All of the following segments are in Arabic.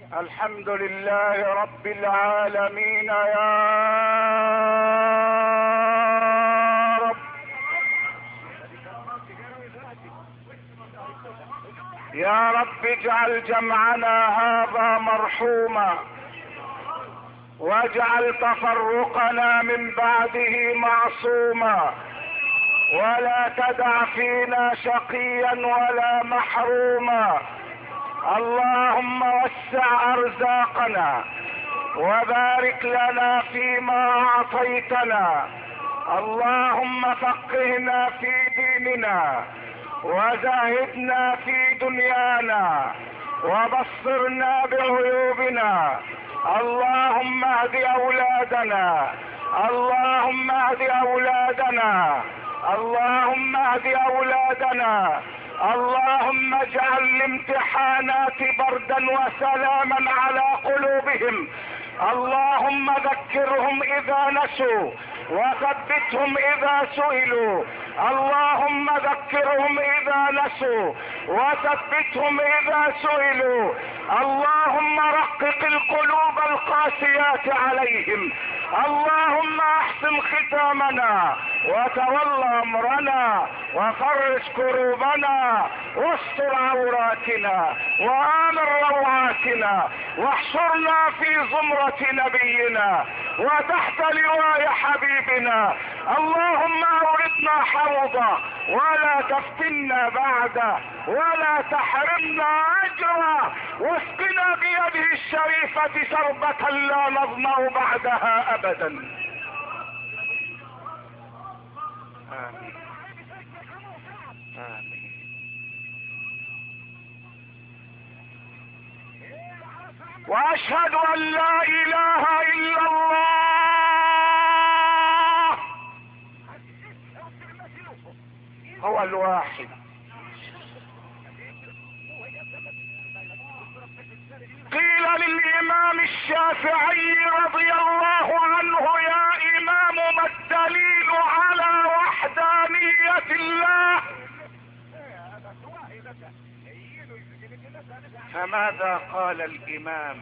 الحمد لله رب العالمين يا رب. يا رب اجعل جمعنا هذا مرحوما، واجعل تفرقنا من بعده معصوما، ولا تدع فينا شقيا ولا محروما. اللهم وسع ارزاقنا وبارك لنا فيما اعطيتنا. اللهم فقهنا في ديننا وزاهدنا في دنيانا وبصرنا بعيوبنا. اللهم اهد اولادنا، اللهم اهد اولادنا، اللهم اهد اولادنا. اللهم اجعل الامتحانات بردا وسلاما على قلوبهم. اللهم ذكرهم اذا نسوا وثبتهم اذا سئلوا. اللهم ذكرهم اذا نسوا وثبتهم اذا سئلوا. اللهم رقق القلوب القاسيات عليهم. اللهم احسن ختامنا وتولى امرنا وفرج كروبنا واستر عوراتنا وامن روعاتنا، واحشرنا في زمرة نبينا وتحت لواء حبيبنا. اللهم اوردنا حوضه ولا تفتنا بعده ولا تحرمنا اجره، واسقنا بيده الشريفة شربة لا نظمأ بعدها ابدا. آمين آمين. واشهد ان لا اله الا الله هو الواحد. قيل للامام الشافعي رضي الله عنه: يا امام ما الدليل على وحدانية الله؟ فماذا قال الامام؟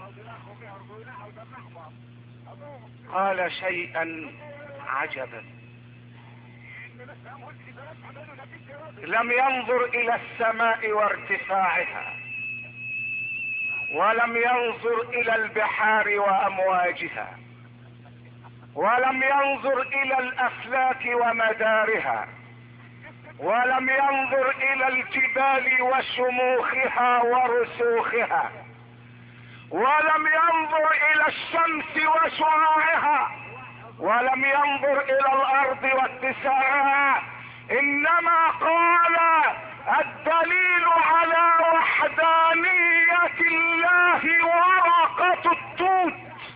قال شيئا عجبا. لم ينظر الى السماء وارتفاعها، ولم ينظر الى البحار وامواجها، ولم ينظر الى الافلاك ومدارها، ولم ينظر الى الجبال وشموخها ورسوخها، ولم ينظر الى الشمس وشعاعها، ولم ينظر الى الارض واتساعها، انما قال: الدليل على وحدانية الله ورقة التوت.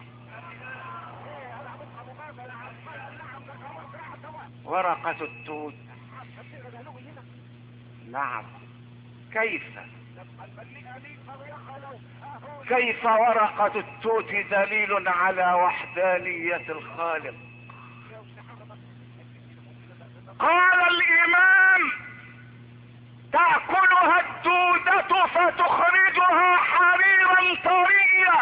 ورقة التوت، نعم. كيف ورقة التوت دليل على وحدانية الخالق؟ قال الامام: تأكلها الدودة فتخرجها حريرا طريا،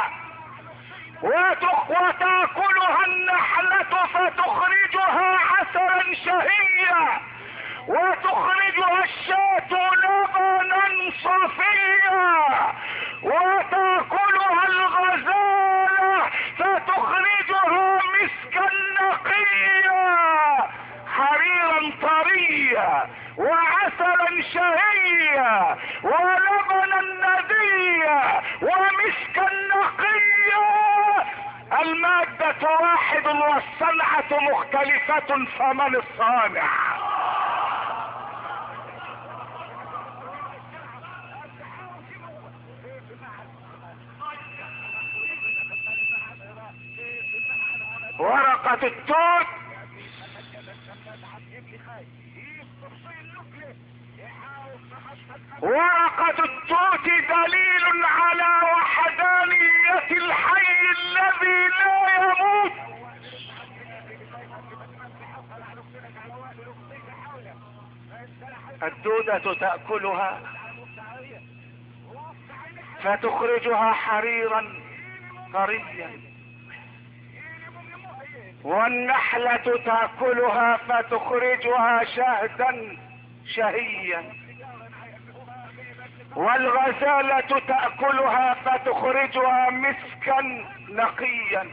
وتأكلها النحلة فتخرجها عسلا شهيا، وتخرجها الشاة لبنا صفيا، وتأكلها الغزالة فتخرجها مسكا نقيا، حريرا طريا وعسلا شهيا ولبنا نديا ومسكا نقيا. المادة واحد والصنعة مختلفة، فمن الصانع؟ ورقة التوت دليل على وحدانية الحي الذي لا يموت. الدودة تأكلها فتخرجها حريرا طريا، والنحلة تأكلها فتخرجها شهدا شهيا، والغزالة تأكلها فتخرجها مسكا نقيا،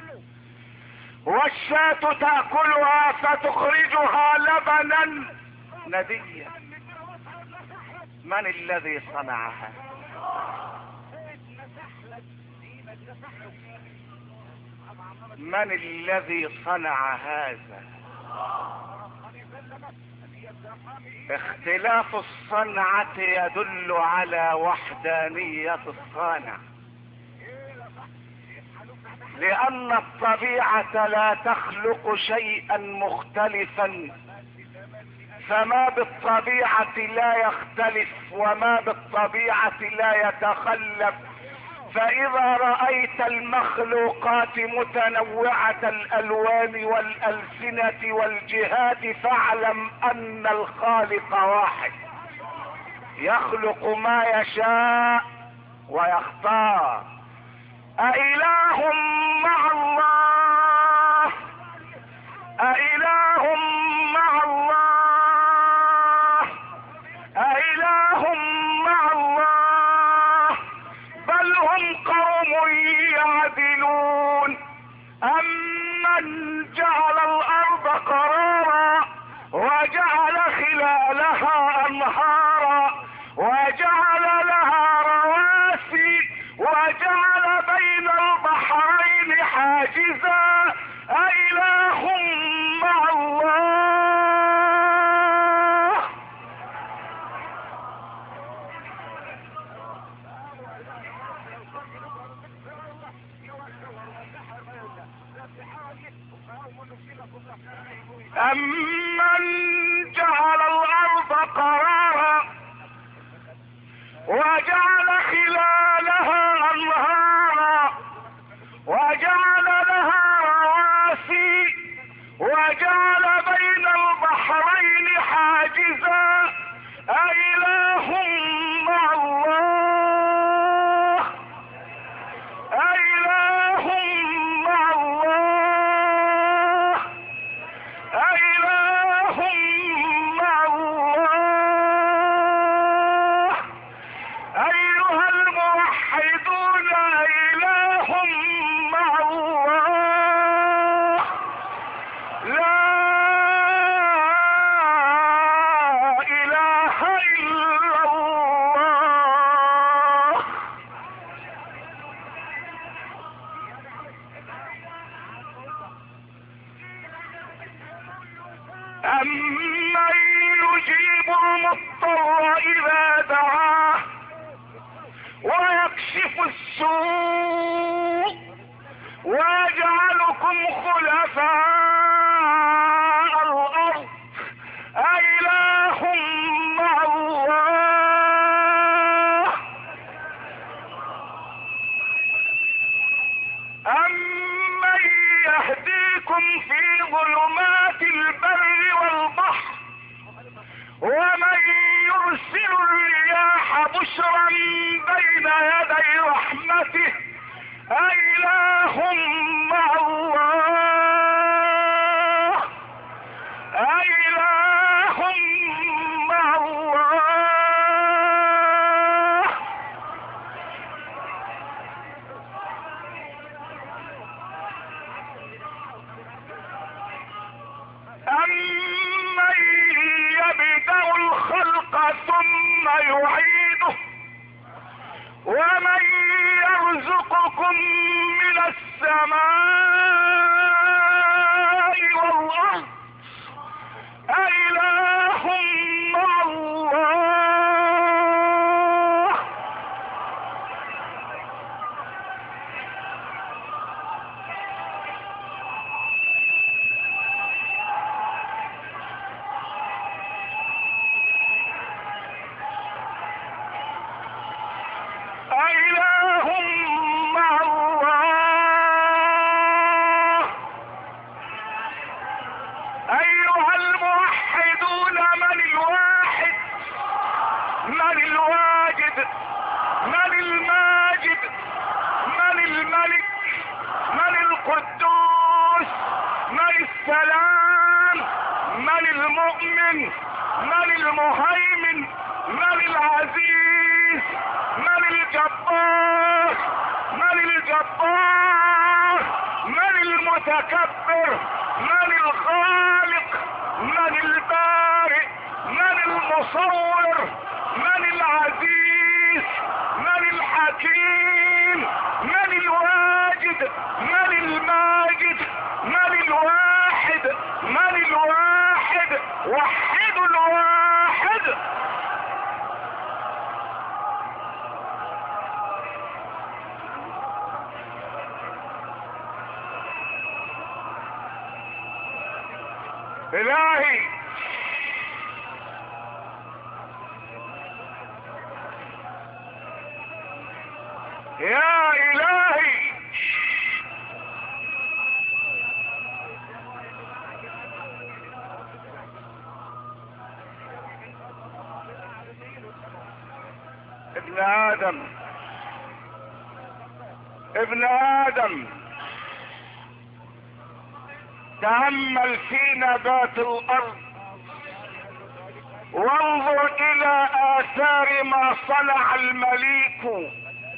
والشاة تأكلها فتخرجها لبنا نديا. من الذي صنعها؟ من الذي صنع هذا؟ اختلاف الصنعة يدل على وحدانية الصانع، لأن الطبيعة لا تخلق شيئا مختلفا، فما بالطبيعة لا يختلف وما بالطبيعة لا يتخلف. فإذا رأيت المخلوقات متنوعة الألوان والألسنة والجهات فاعلم أن الخالق واحد، يخلق ما يشاء ويختار. أإله مع الله؟ أإله مع الله؟ أإله مع الله؟ بل هم قوم يعدلون. أمن جعل الأرض قرارا وجعل خلالها أنهارا وجعل لها رواسي وجعل بين البحرين حاجزا، أإله مع الله؟ أمن جعل الأرض قرارا وجعل خلالها أنهارا وجعل لها رواسي وجعل بين البحرين حاجزا، أإله مع الله؟ أإله مع الله؟ أإله مع الله؟ أيها الموحدون، إله مع الله؟ لا إله إلا الله. أمن يجيب المضطر إذا دعاه ويكشف السوء ويجعلكم خلفاء الأرض، أإله مع الله؟ أمن يهديكم في ظلمات البر والبحر ومن يرسل الرياح بشرا بين يدي رحمته، أإله مع الله؟ أإله مع الله؟ أمن يبدأ الخلق ثم يعيده ومن يرزقكم من السماء والأرض، أإله مع الله؟ أإله مع الله؟ القدوس، من السلام، من المؤمن، من المهيمن، من العزيز، من الجبار، من الجبار، من المتكبر، من الخالق، من البارئ، من المصور، من العزيز، من الحكيم، من الواجد، من الماجد، من الواحد، من الواحد، وحد الواحد. إلهي يا إلهي، ابن آدم، ابن آدم، تأمل في نبات الأرض وانظر إلى آثار ما صنع المليك.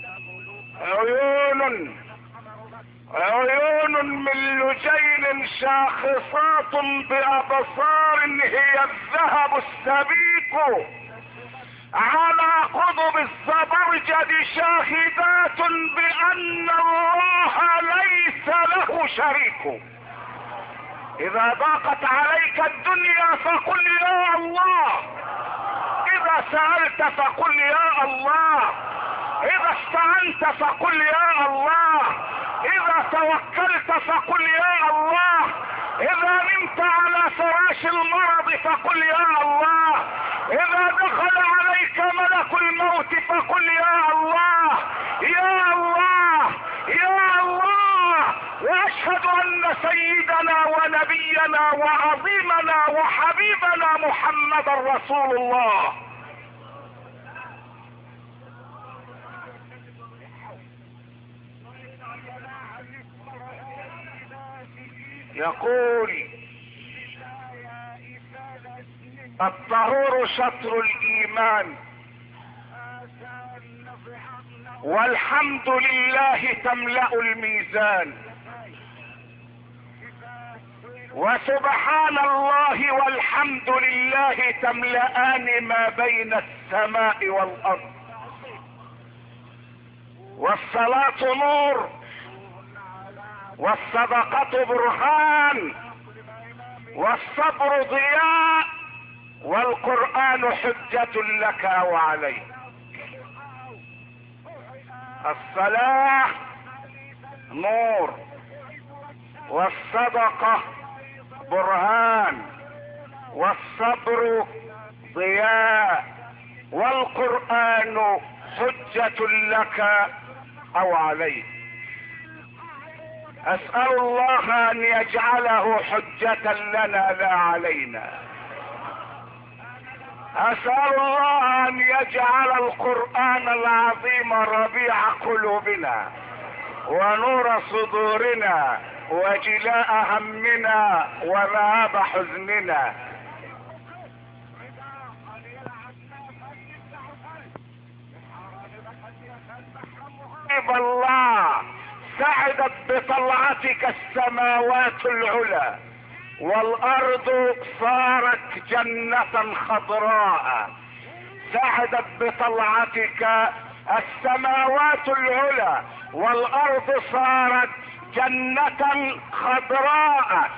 عيون من لجين شاخصات بأبصار هي الذهب السبيك، على قضب الزبرجد شاهدات بأن الله ليس له شريك. إذا ضاقت عليك الدنيا فقل يا الله، إذا سألت فقل يا الله، إذا استعنت فقل يا الله، إذا توكلت فقل يا الله، إذا نمت على فراش المرض فقل يا الله، إذا دخل عليك ملك الموت فقل يا الله، يا الله، يا الله. وأشهد أن سيدنا ونبينا وعظيمنا وحبيبنا محمد رسول الله. يقول الطهور شطر الإيمان، والحمد لله تملأ الميزان، وسبحان الله والحمد لله تملأان ما بين السماء والأرض. والصلاة نور، والصدقة برهان، والصبر ضياء، والقرآن حجة لك أو عليك. الصلاة نور، والصدقة برهان، والصبر ضياء، والقرآن حجة لك أو عليك. أسأل الله أن يجعله حجة لنا لا علينا. أسأل الله أن يجعل القرآن العظيم ربيع قلوبنا ونور صدورنا وجلاء همنا وذهاب حزننا. الله سعدت بطلعتك السماوات العلى، والارض صارت جنة خضراء. سعدت بطلعتك السماوات العلى، والارض صارت جنة خضراء.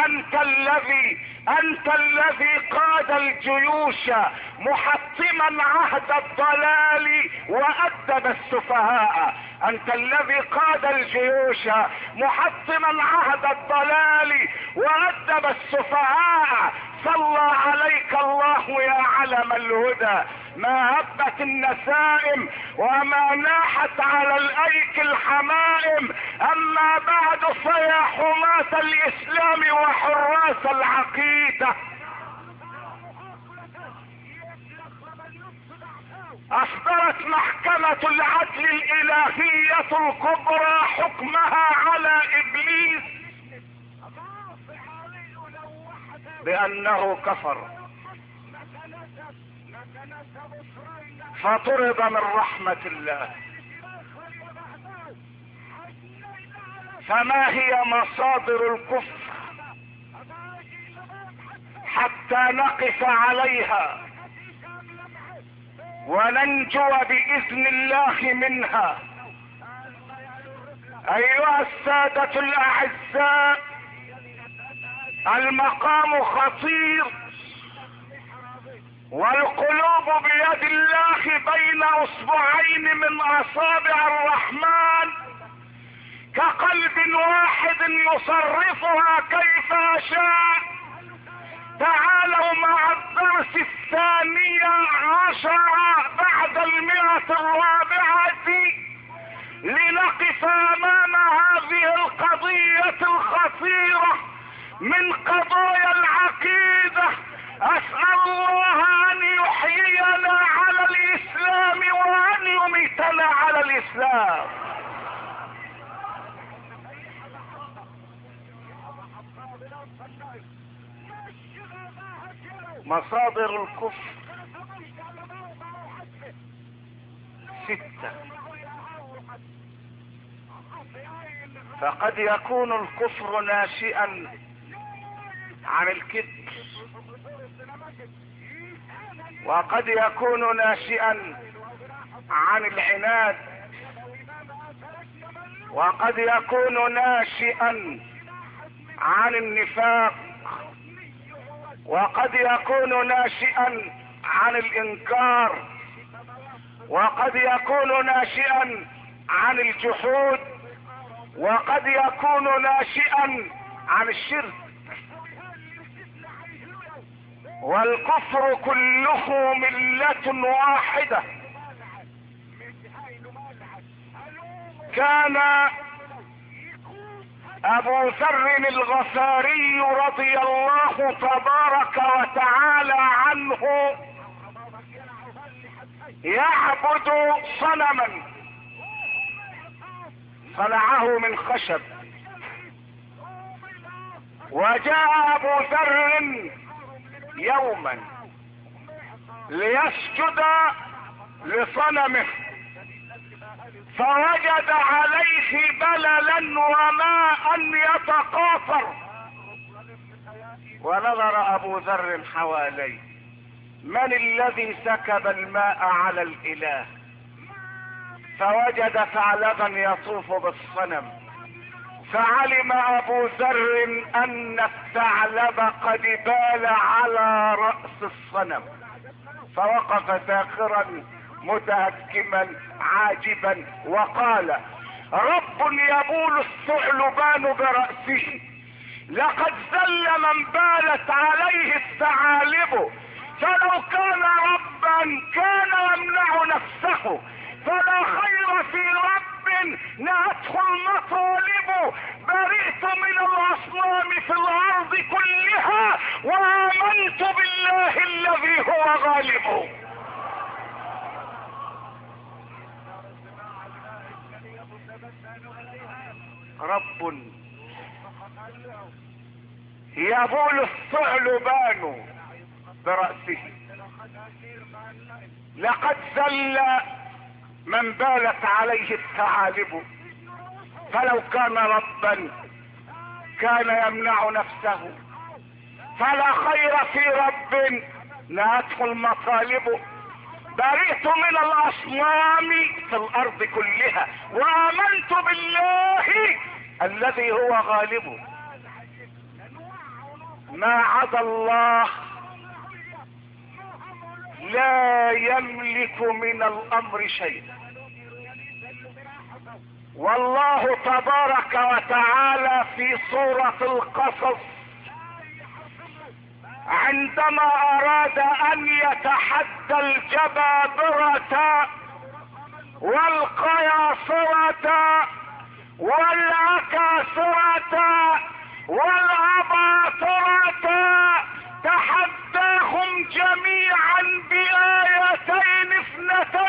انت الذي قاد الجيوش محطما عهد الضلال وادب السفهاء. انت الذي قاد الجيوش محطما عهد الضلال وادب السفهاء. صلى عليك الله يا علم الهدى، ما هبت النسائم وما ناحت على الايك الحمائم. اما بعد فيا حماة الاسلام وحراس العقيدة، اصدرت محكمة العدل الالهية الكبرى حكمها على ابليس بانه كفر، فطرد من رحمة الله. فما هي مصادر الكفر حتى نقف عليها وننجو بإذن الله منها؟ أيها السادة الأعزاء، المقام خطير والقلوب بيد الله بين اصبعين من اصابع الرحمن، كقلب واحد يصرفها كيف شاء. تعالوا مع الدرس 12 بعد 104 لنقف امام هذه القضية الخطيرة من قضايا العقيدة. اسأل الله ان يحيينا على الاسلام وان يميتنا على الاسلام. مصادر الكفر 6. فقد يكون الكفر ناشئا عن الكذب، وقد يكون ناشئا عن العناد، وقد يكون ناشئا عن النفاق، وقد يكون ناشئا عن الانكار، وقد يكون ناشئا عن الجحود، وقد يكون ناشئا عن الشرك. والكفر كله ملة واحدة. كان ابو ذر الغفاري رضي الله تبارك وتعالى عنه يعبد صنما صنعه من خشب، وجاء ابو ذر يوما ليسجد لصنمه، فوجد عليه بللا وماء يتقاطر، ونظر ابو ذر حواليه: من الذي سكب الماء على الاله؟ فوجد ثعلبا يطوف بالصنم، فعلم ابو ذر ان الثعلب قد بال على رأس الصنم، فوقف ساخرا متهكما عاجبا وقال: رب يبول الثعلبان برأسه، لقد ذل من بالت عليه الثعالب، فلو كان ربا كان يمنع نفسه، فلا خير في رب نهته المطالب. برئت من الاصنام في الارض كلها وامنت بالله الذي هو غالب. رب يبول الثعلبان برأسه، لقد ذل من بالت عليه الثعالب، فلو كان ربا كان يمنع نفسه، فلا خير في رب نهته المطالب. برئت من الاصنام في الارض كلها وامنت بالله الذي هو غالب. ما عدا الله لا يملك من الامر شيء. والله تبارك وتعالى في سورة القصص عندما اراد ان يتحدى الجبابرة والقياصرة والعكاسرة والاباطرة تحداهم جميعا بآيتين اثنتين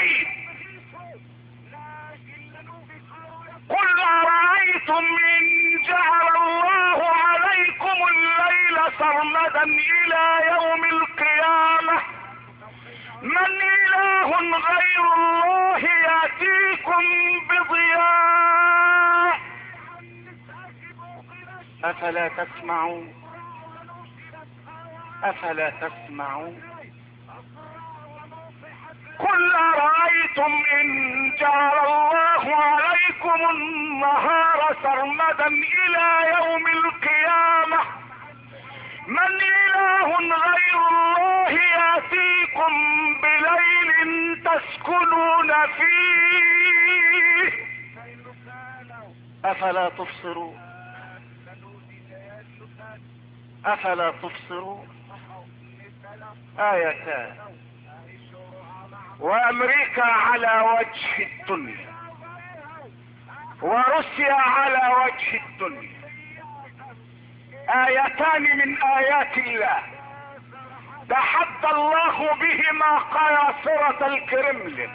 أفرأيتم إن جعل الله عليكم الليل سرمدا إلى يوم القيامة من إله غير الله يأتيكم بضياء أفلا تسمعون أفلا تسمعون قل أرأيتم إن جعل الله عليكم النهار سرمدا إلى يوم القيامة من إله غير الله يأتيكم بليل تسكنون فيه أفلا تبصرون أفلا تبصرون آيتان وأمريكا على وجه الدنيا وروسيا على وجه الدنيا آيتان من آيات الله تحدى الله بهما قياصرة الكرملين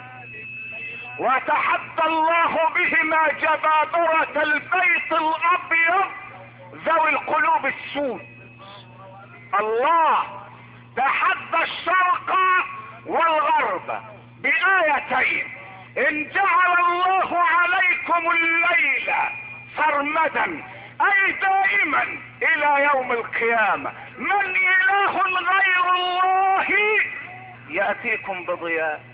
وتحدى الله بهما جبابرة البيت الأبيض ذوي القلوب السود. الله تحدى الشرق والغرب بآيتين إن جعل الله عليكم الليل سرمدا أي دائما إلى يوم القيامة من إله غير الله يأتيكم بضياء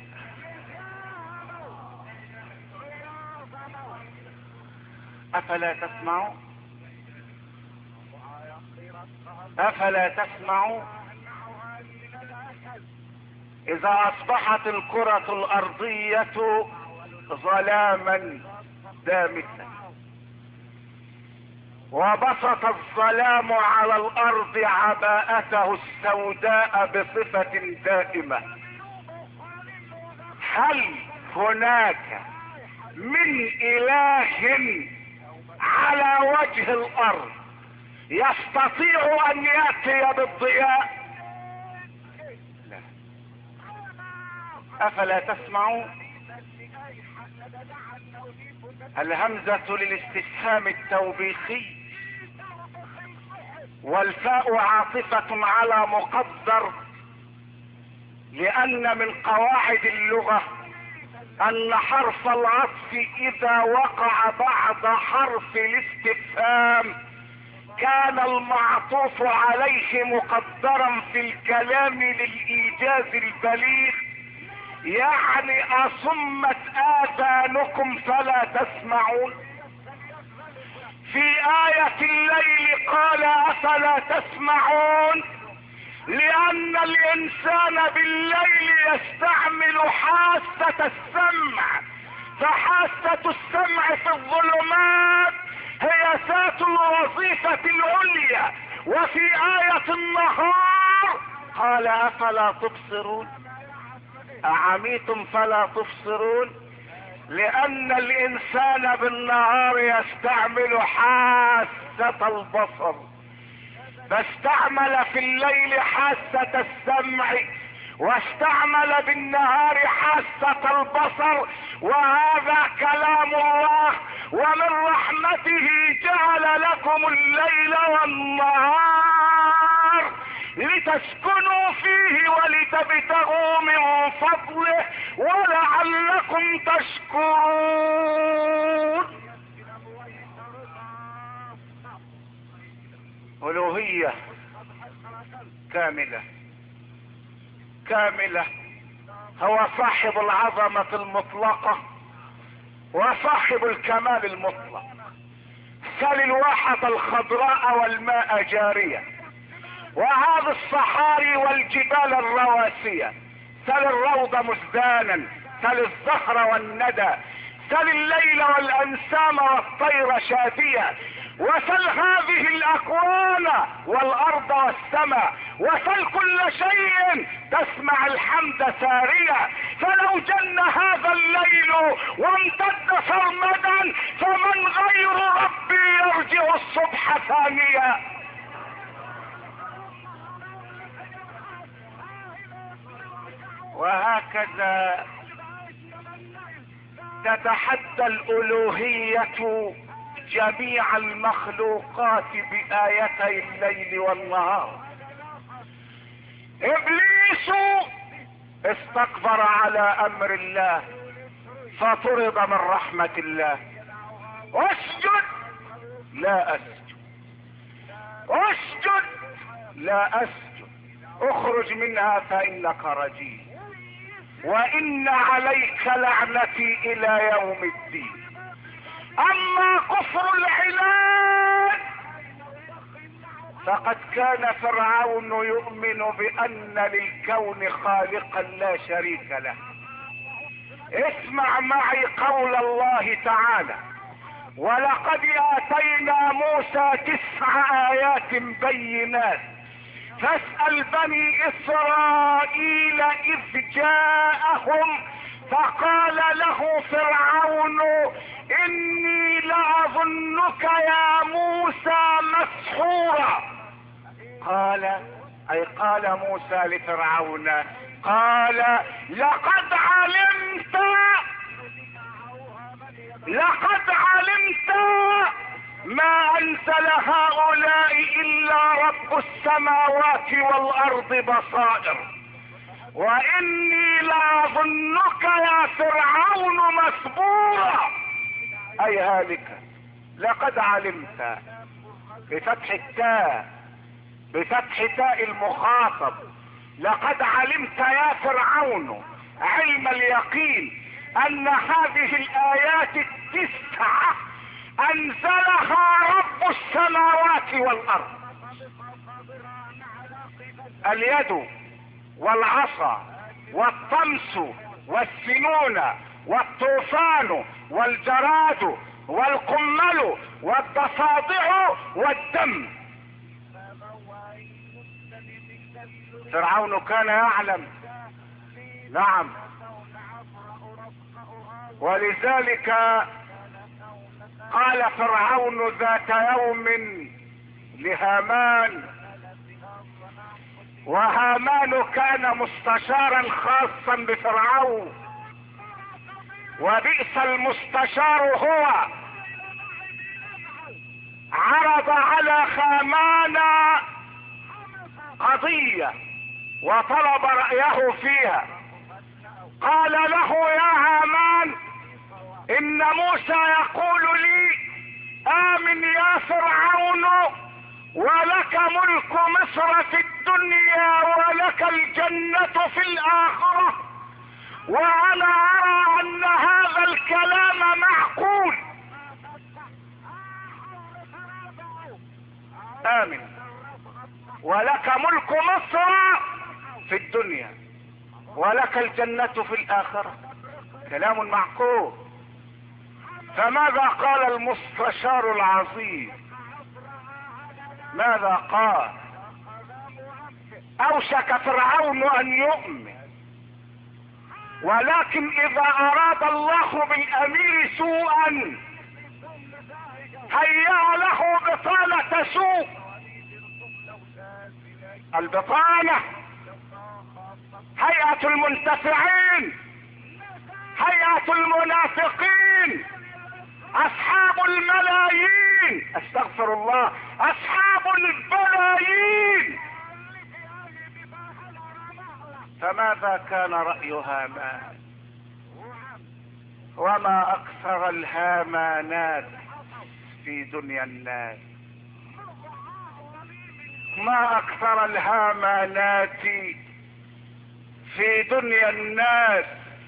أفلا تسمعون أفلا تسمعون إذا أصبحت الكرة الأرضية ظلاما دامسا وبسط الظلام على الأرض عباءته السوداء بصفة دائمة هل هناك من إله على وجه الأرض يستطيع أن يأتي بالضياء؟ لا. أفلا تسمعون؟ الهمزة للاستفهام التوبيخي والفاء عاطفة على مقدر لأن من قواعد اللغة أن حرف العطف إذا وقع بعد حرف الاستفهام كان المعطوف عليه مقدرا في الكلام للإيجاز البليغ يعني أصمت آذانكم فلا تسمعون. في آية الليل قال أفلا تسمعون لأن الإنسان بالليل يستعمل حاسة السمع فحاسة السمع في الظلمات هي ذات الوظيفة العليا وفي آية النهار قال أفلا تبصرون أعميتم فلا تبصرون لأن الإنسان بالنهار يستعمل حاسة البصر فاستعمل في الليل حاسة السمع واستعمل بالنهار حاسة البصر وهذا كلام الله ومن رحمته جعل لكم الليل والنهار لتسكنوا فيه ولتبتغوا من فضله ولعلكم تشكرون. ألوهية كاملة كاملة هو صاحب العظمة المطلقة وصاحب الكمال المطلق. سل الواحة الخضراء والماء جارية وهذه الصحاري والجبال الرواسية سل الروض مزدانا سل الزهر والندى سل الليل والأنسام والطير شادية وسل هذه الأكوان والأرض والسماء وسل كل شيء تسمع الحمد ساريا فلو جن هذا الليل وامتد سرمدا فمن غير ربي يرجع الصبح ثانيا. وهكذا تتحدى الألوهية جميع المخلوقات بآيتي الليل والنهار. ابليس استكبر على امر الله فطرد من رحمة الله. اسجد، لا اسجد. اسجد، لا اسجد. اخرج منها فانك رجيم، وان عليك لعنتي الى يوم الدين. اما كفر العباد فقد كان فرعون يؤمن بان للكون خالقا لا شريك له. اسمع معي قول الله تعالى: ولقد اتينا موسى 9 آيات بينات فاسأل بني اسرائيل اذ جاءهم فقال له فرعون اني لاظنك يا موسى مسحورا. قال موسى لفرعون، قال لقد علمت ما انزل هؤلاء الا رب السماوات والارض بصائر، واني لاظنك يا فرعون مسبورا، اي هالكا. لقد علمت بفتح تاء المخاطب. لقد علمت يا فرعون علم اليقين ان هذه الايات 9 انزلها رب السماوات والارض. اليد والعصا والطمس والسنون والطوفان والجراد والقمل والضفادع والدم. فرعون كان يعلم، نعم، ولذلك قال فرعون ذات يوم لهامان، وهامان كان مستشارا خاصا بفرعون، وبئس المستشار هو. عرض على هامان قضية وطلب رأيه فيها. قال له: يا هامان، ان موسى يقول لي آمن يا فرعون ولك ملك مصر في الدنيا ولك الجنة في الآخرة، وانا ارى ان هذا الكلام معقول. آمن ولك ملك مصر في الدنيا ولك الجنة في الآخرة، كلام معقول. فماذا قال المستشار العظيم؟ ماذا قال؟ اوشك فرعون ان يؤمن، ولكن اذا اراد الله بالامير سوءا هيأ له بطانة سوء. البطانة هيئة المنتفعين، هيئة المنافقين، اصحاب الملايين، استغفر الله، اصحاب البلايين. فماذا كان رأي هامان؟ وما اكثر الهامانات في دنيا الناس، ما اكثر الهامانات في دنيا الناس.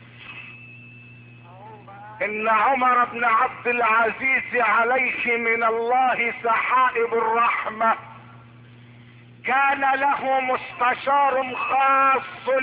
ان عمر بن عبد العزيز عليه من الله سحائب الرحمة كان له مستشار خاص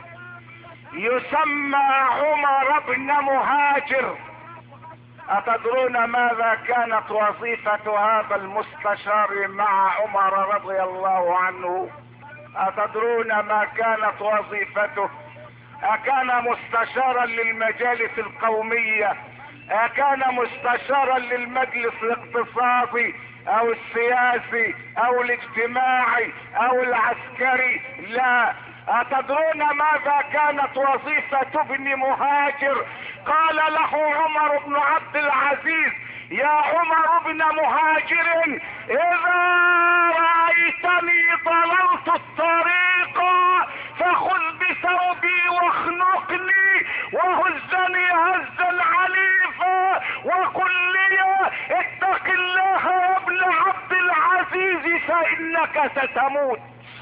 يسمى عمر بن مهاجر. اتدرون ماذا كانت وظيفة هذا المستشار مع عمر رضي الله عنه؟ اتدرون ما كانت وظيفته؟ اكان مستشارا للمجالس القومية؟ اكان مستشارا للمجلس الاقتصادي او السياسي او الاجتماعي او العسكري؟ لا، أتدرون ماذا كانت وظيفة ابن مهاجر؟ قال له عمر بن عبد العزيز: يا عمر بن مهاجر، إذا رأيتني ضللت الطريق فخذ بثوبي واخنقني وهزني هزا عنيفا وقل لي: اتق الله يا ابن عبد العزيز فإنك ستموت.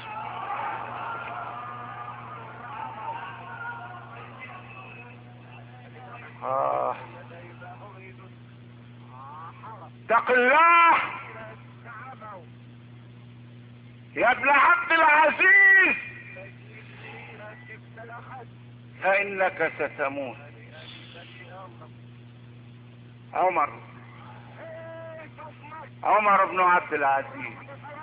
اتق الله يا ابن عبد العزيز فإنك ستموت. عمر بن عبد العزيز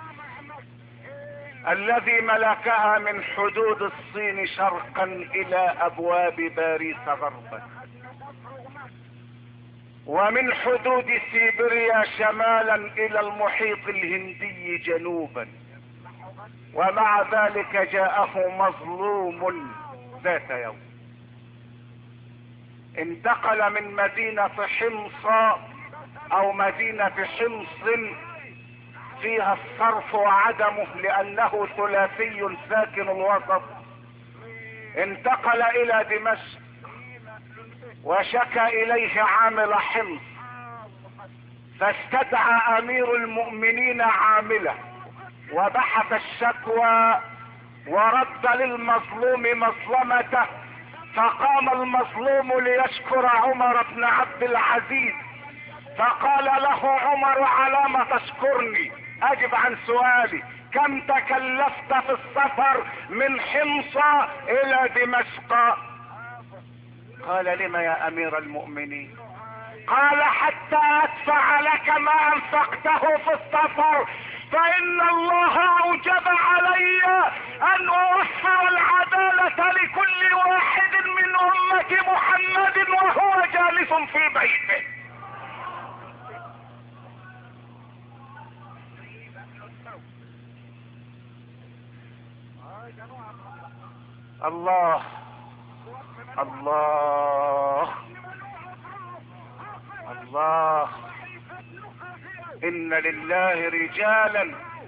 الذي ملكها من حدود الصين شرقا الى ابواب باريس غربا، ومن حدود سيبيريا شمالا الى المحيط الهندي جنوبا، ومع ذلك جاءه مظلوم ذات يوم. انتقل من مدينة حمص او مدينة حمص فيها الصرف وعدمه لانه ثلاثي ساكن الوسط، انتقل الى دمشق وشكى اليه عامل حمص، فاستدعى امير المؤمنين عامله وبحث الشكوى ورد للمظلوم مظلمته، فقام المظلوم ليشكر عمر بن عبد العزيز، فقال له عمر: على ما تشكرني؟ اجب عن سؤالي، كم تكلفت في السفر من حمص الى دمشق؟ قال: لما يا امير المؤمنين؟ قال: حتى ادفع لك ما انفقته في السفر، فان الله اوجب علي ان اوفر العدالة لكل واحد من امة محمد وهو جالس في بيته. الله الله الله، إن لله رجالا،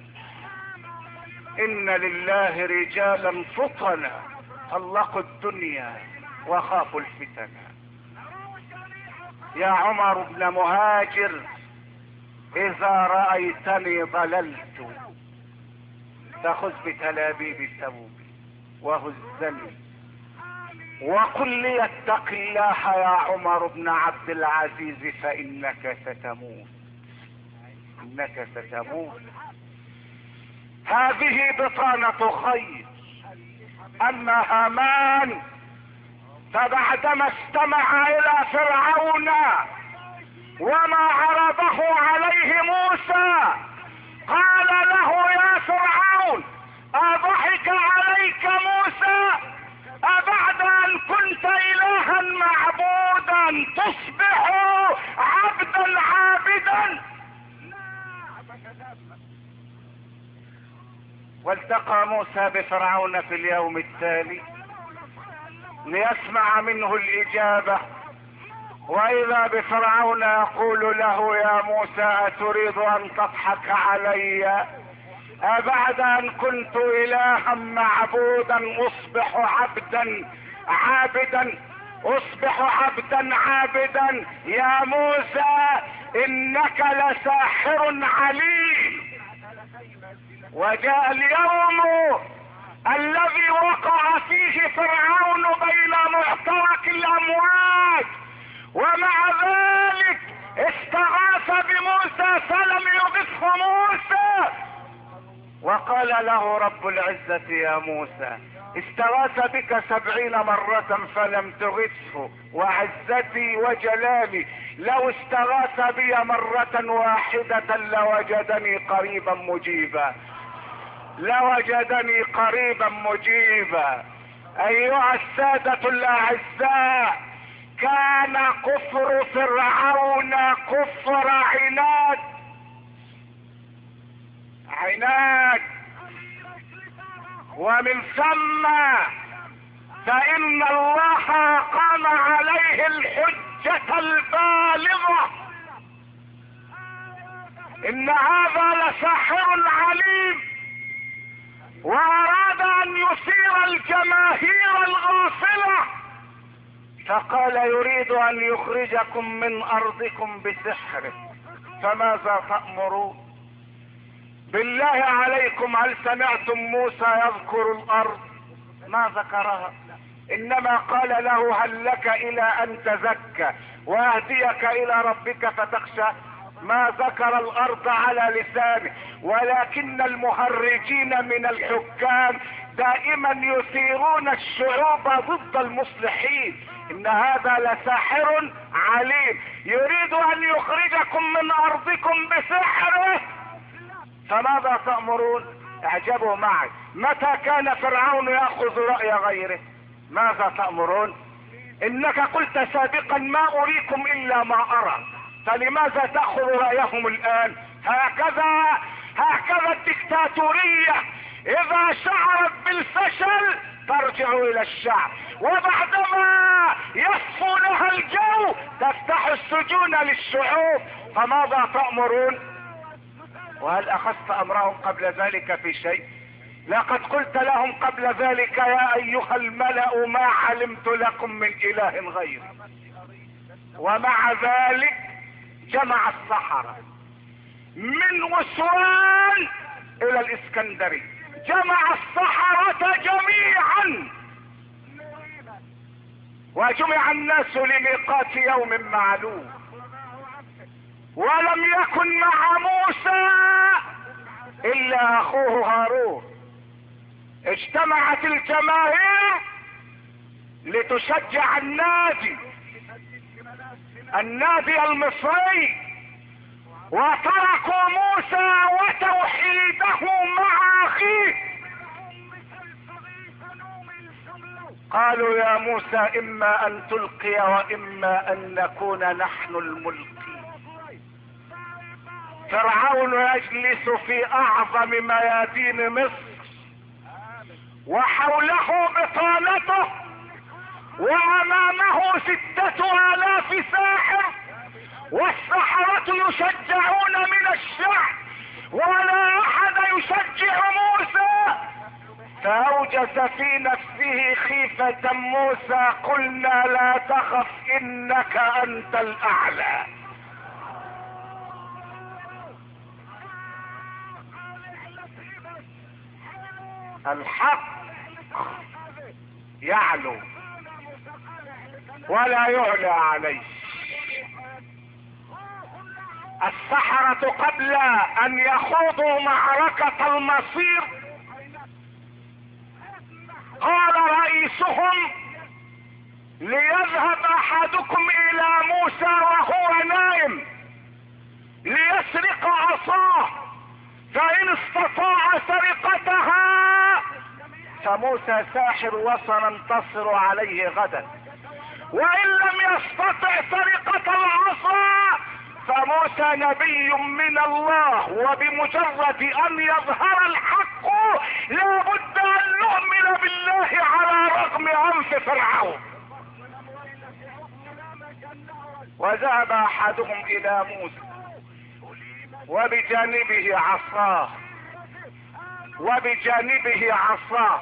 إن لله رجالا فطنا طلقوا الدنيا وخافوا الفتن. يا عمر بن مهاجر، إذا رأيتني ضللت فخذ بتلابيب ثوبي وهزني وقل لي: اتق الله يا عمر بن عبد العزيز فإنك ستموت، إنك ستموت. هذه بطانة خير. أما هامان فبعدما استمع إلى فرعون وما عرضه عليه موسى قال له: يا فرعون، أضحك عليك موسى؟ أبعد أن كنت إلها معبودا تصبح عبدا عابدا؟ والتقى موسى بفرعون في اليوم التالي ليسمع منه الإجابة، وإذا بفرعون يقول له: يا موسى، أتريد أن تضحك علي؟ أبعد أن كنت إلها معبودا أصبح عبدا عابدا، أصبح عبدا عابدا؟ يا موسى إنك لساحر عليم. وجاء اليوم الذي وقع فيه فرعون بين معترك الأمواج، ومع ذلك استغاث بموسى فلم يغثه موسى، وقال له رب العزة: يا موسى، استغاث بك 70 مرة فلم تغثه، وعزتي وجلالي لو استغاث بي مرة واحدة لوجدني قريبا مجيبا، لوجدني قريبا مجيبا. ايها السادة الاعزاء، كان كفر فرعون كفر عناد. ومن ثم فإن الله قام عليه الحجة البالغة. إن هذا لساحر عليم، وأراد أن يثير الجماهير الغافلة، فقال يريد أن يخرجكم من أرضكم بسحره، فماذا تأمرون؟ بالله عليكم هل سمعتم موسى يذكر الأرض؟ ما ذكرها، إنما قال له هل لك إلى أن تزكى وأهديك إلى ربك فتخشى. ما ذكر الأرض على لسانه، ولكن المهرجين من الحكام دائما يثيرون الشعوب ضد المصلحين. إن هذا لساحر عليم يريد أن يخرجكم من أرضكم بسحره، فماذا تأمرون؟ اعجبوا معي، متى كان فرعون يأخذ رأي غيره؟ ماذا تأمرون؟ إنك قلت سابقا ما أريكم إلا ما أرى، فلماذا تأخذ رأيهم الآن؟ هكذا الدكتاتورية إذا شعرت بالفشل ترجع إلى الشعب، وبعدما يصفو لها الجو تفتح السجون للشعوب. فماذا تأمرون؟ وهل أخذت أمرهم قبل ذلك في شيء؟ لقد قلت لهم قبل ذلك يا أيها الملأ ما علمت لكم من إله غيري، ومع ذلك جمع السحرة من أسوان إلى الإسكندرية، جمع السحرة جميعا، وجمع الناس لميقات يوم معلوم، ولم يكن مع موسى إلا أخوه هارون. اجتمعت الجماهير لتشجع النادي المصري، وتركوا موسى وتوحيده مع أخيه. قالوا يا موسى إما أن تلقي وإما أن نكون نحن الملقين. فرعون يجلس في أعظم ميادين مصر، وحوله بطانته، وأمامه 6000 ساحر، والسحرة يشجعون من الشعب، ولا أحد يشجع موسى. فأوجس في نفسه خيفة موسى، قلنا لا تخف إنك أنت الأعلى. الحق يعلو ولا يعلى عليه. السحرة قبل أن يخوضوا معركة المصير قال رئيسهم ليذهب أحدكم إلى موسى وهو نائم ليسرق عصاه، فإن استطاع سرقتها فموسى ساحر وسننتصر عليه غدا، وإن لم يستطع سرقة العصا فموسى نبي من الله، وبمجرد أن يظهر الحق لا بد أن نؤمن بالله على رغم عنف فرعون. وذهب أحدهم إلى موسى وبجانبه عصاه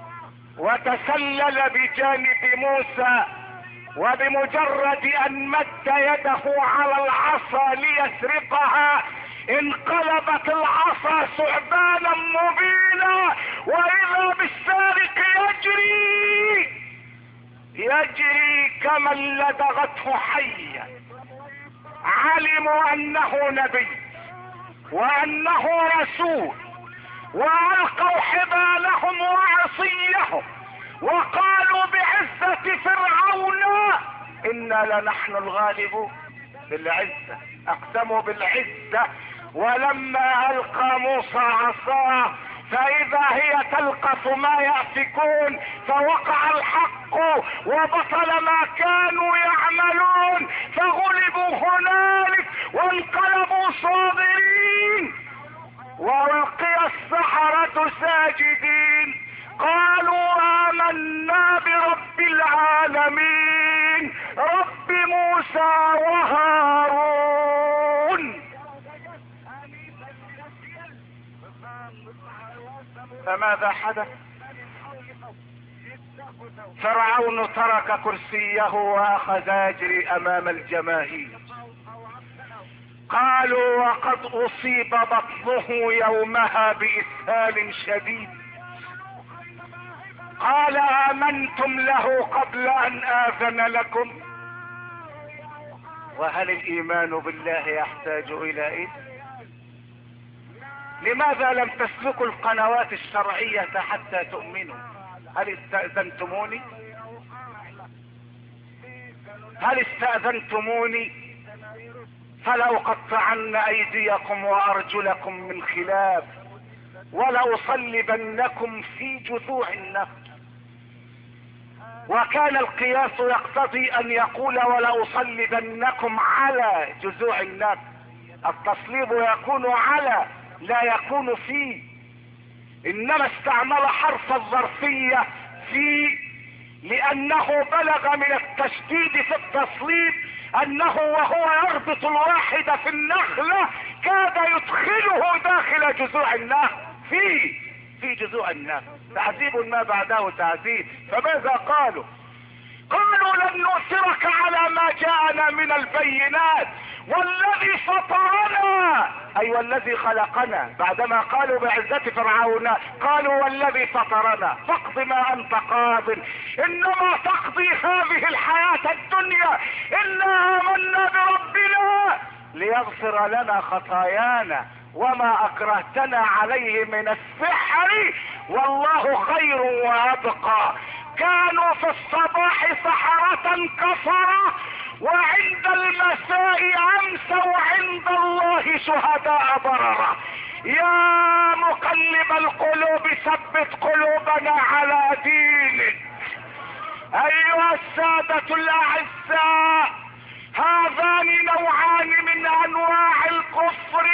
وتسلل بجانب موسى، وبمجرد ان مد يده على العصا ليسرقها انقلبت العصا ثعبانا مبينا، واذا بالسارق يجري كمن لدغته حية. علموا انه نبي وانه رسول، والقوا حبالهم وعصيهم وقالوا بعزة فرعون انا لنحن الغالبون. بالعزة اقسموا بالعزة. ولما القى موسى عصاه فاذا هي تلقف ما يأفكون، فوقع الحق وبطل ما كانوا يعملون، فغلبوا هنالك وانقلبوا صاغرين، والقي السحرة ساجدين. فماذا حدث؟ فرعون ترك كرسيه واخذ يجري امام الجماهير. قالوا وقد اصيب بطنه يومها باسهال شديد. قال امنتم له قبل ان اذن لكم؟ وهل الايمان بالله يحتاج الى اذن؟ لماذا لم تسلكوا القنوات الشرعية حتى تؤمنوا؟ هل استأذنتموني؟ هل استأذنتموني؟ فلأقطعن ايديكم وارجلكم من خلاف ولأصلبنكم في جذوع النخل. وكان القياس يقتضي ان يقول ولأصلبنكم على جذوع النخل. التصليب يكون على لا يكون فيه، انما استعمل حرف الظرفية في لانه بلغ من التشديد في التصليب انه وهو يربط الواحد في النخلة كاد يدخله داخل جذوع النخل في جذوع النخل. تعذيب ما بعده تعذيب. فماذا قالوا؟ قالوا لن نؤثرك على ما جاءنا من البينات والذي فطرنا، اي والذي خلقنا. بعدما قالوا بعزة فرعون قالوا والذي فطرنا فاقض ما انت قاض انما تقضي هذه الحياة الدنيا انا آمنا بربنا ليغفر لنا خطايانا وما اكرهتنا عليه من السحر والله خير وابقى. كانوا في الصباح سحرة كفرة وعند المساء امسوا عند الله شهداء بررة. يا مقلب القلوب ثبت قلوبنا على دينك. ايها السادة الاعزاء، هذان نوعان من انواع الكفر،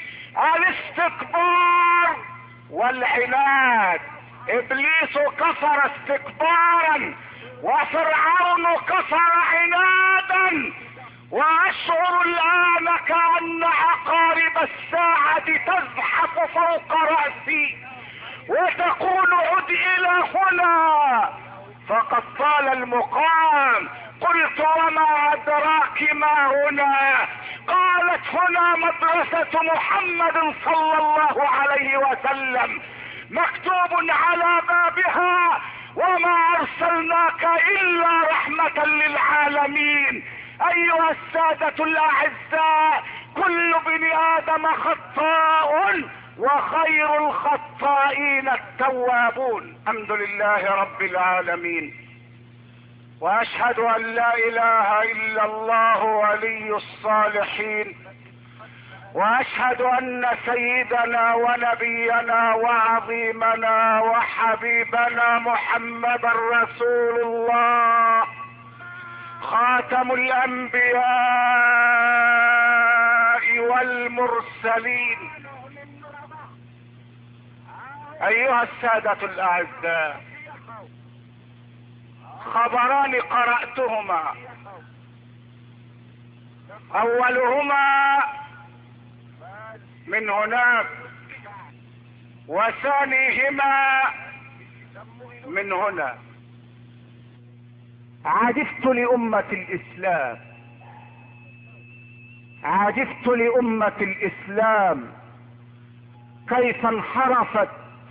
الاستكبار والعناد. ابليس كفر استكبارا وفرعون كفر عنادا. واشعر الان كأن عقارب الساعة تزحف فوق رأسي وتقول عد الى هنا فقد طال المقام. قلت وما ادراك ما هنا؟ قالت هنا مدرسة محمد صلى الله عليه وسلم مكتوب على بابها وما ارسلناك الا رحمة للعالمين. ايها السادة الاعزاء، كل بني ادم خطاء وخير الخطائين التوابون. الحمد لله رب العالمين، واشهد ان لا اله الا الله ولي الصالحين، واشهد ان سيدنا ونبينا وعظيمنا وحبيبنا محمد رسول الله خاتم الانبياء والمرسلين. ايها السادة الاعزاء، خبران قرأتهما، اولهما من هناك وثانيهما من هنا. عجبت لأمة الإسلام، عجبت لأمة الإسلام كيف انحرفت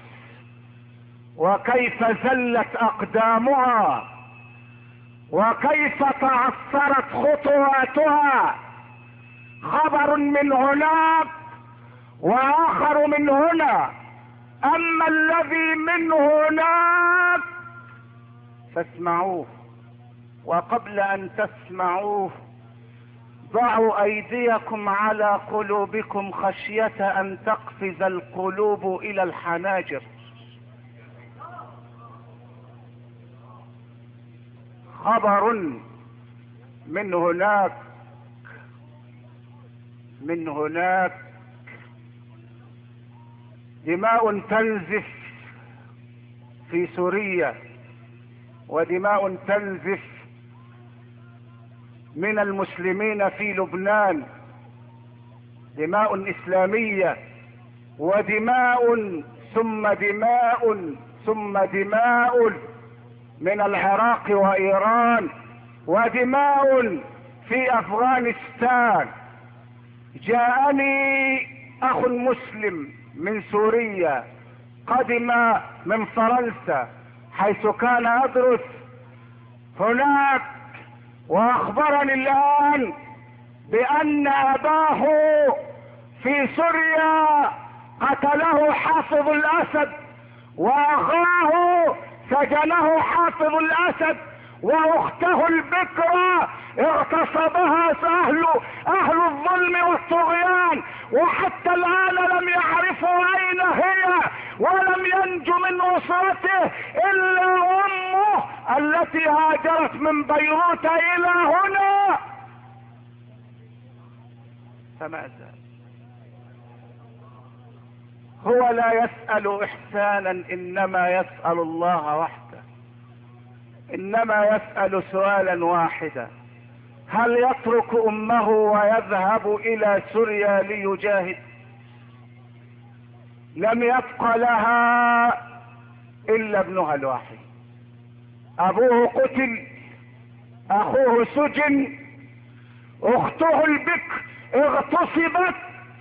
وكيف زلت أقدامها وكيف تعثرت خطواتها. خبر من هناك واخر من هنا. اما الذي من هناك فاسمعوه، وقبل ان تسمعوه ضعوا ايديكم على قلوبكم خشية ان تقفز القلوب الى الحناجر. خبر من هناك، من هناك دماء تنزف في سوريا، ودماء تنزف من المسلمين في لبنان، دماء اسلامية ودماء ثم دماء من العراق وايران، ودماء في افغانستان. جاءني اخ مسلم من سوريا قدم من فرنسا حيث كان يدرس هناك، واخبرني الان بان اباه في سوريا قتله حافظ الاسد، واخاه سجنه حافظ الاسد، واخته البكرة اغتصبها اهل الظلم والطغيان، وحتى الان لم يعرفوا اين هي، ولم ينجو من اسرته الا امه التي هاجرت من بيروت الى هنا. فماذا؟ هو لا يسأل احسانا، انما يسأل الله وحده، انما يسأل سؤالا واحدا: هل يترك امه ويذهب الى سوريا ليجاهد؟ لم يبق لها الا ابنها الوحيد، ابوه قتل، اخوه سجن، اخته البكر اغتصبت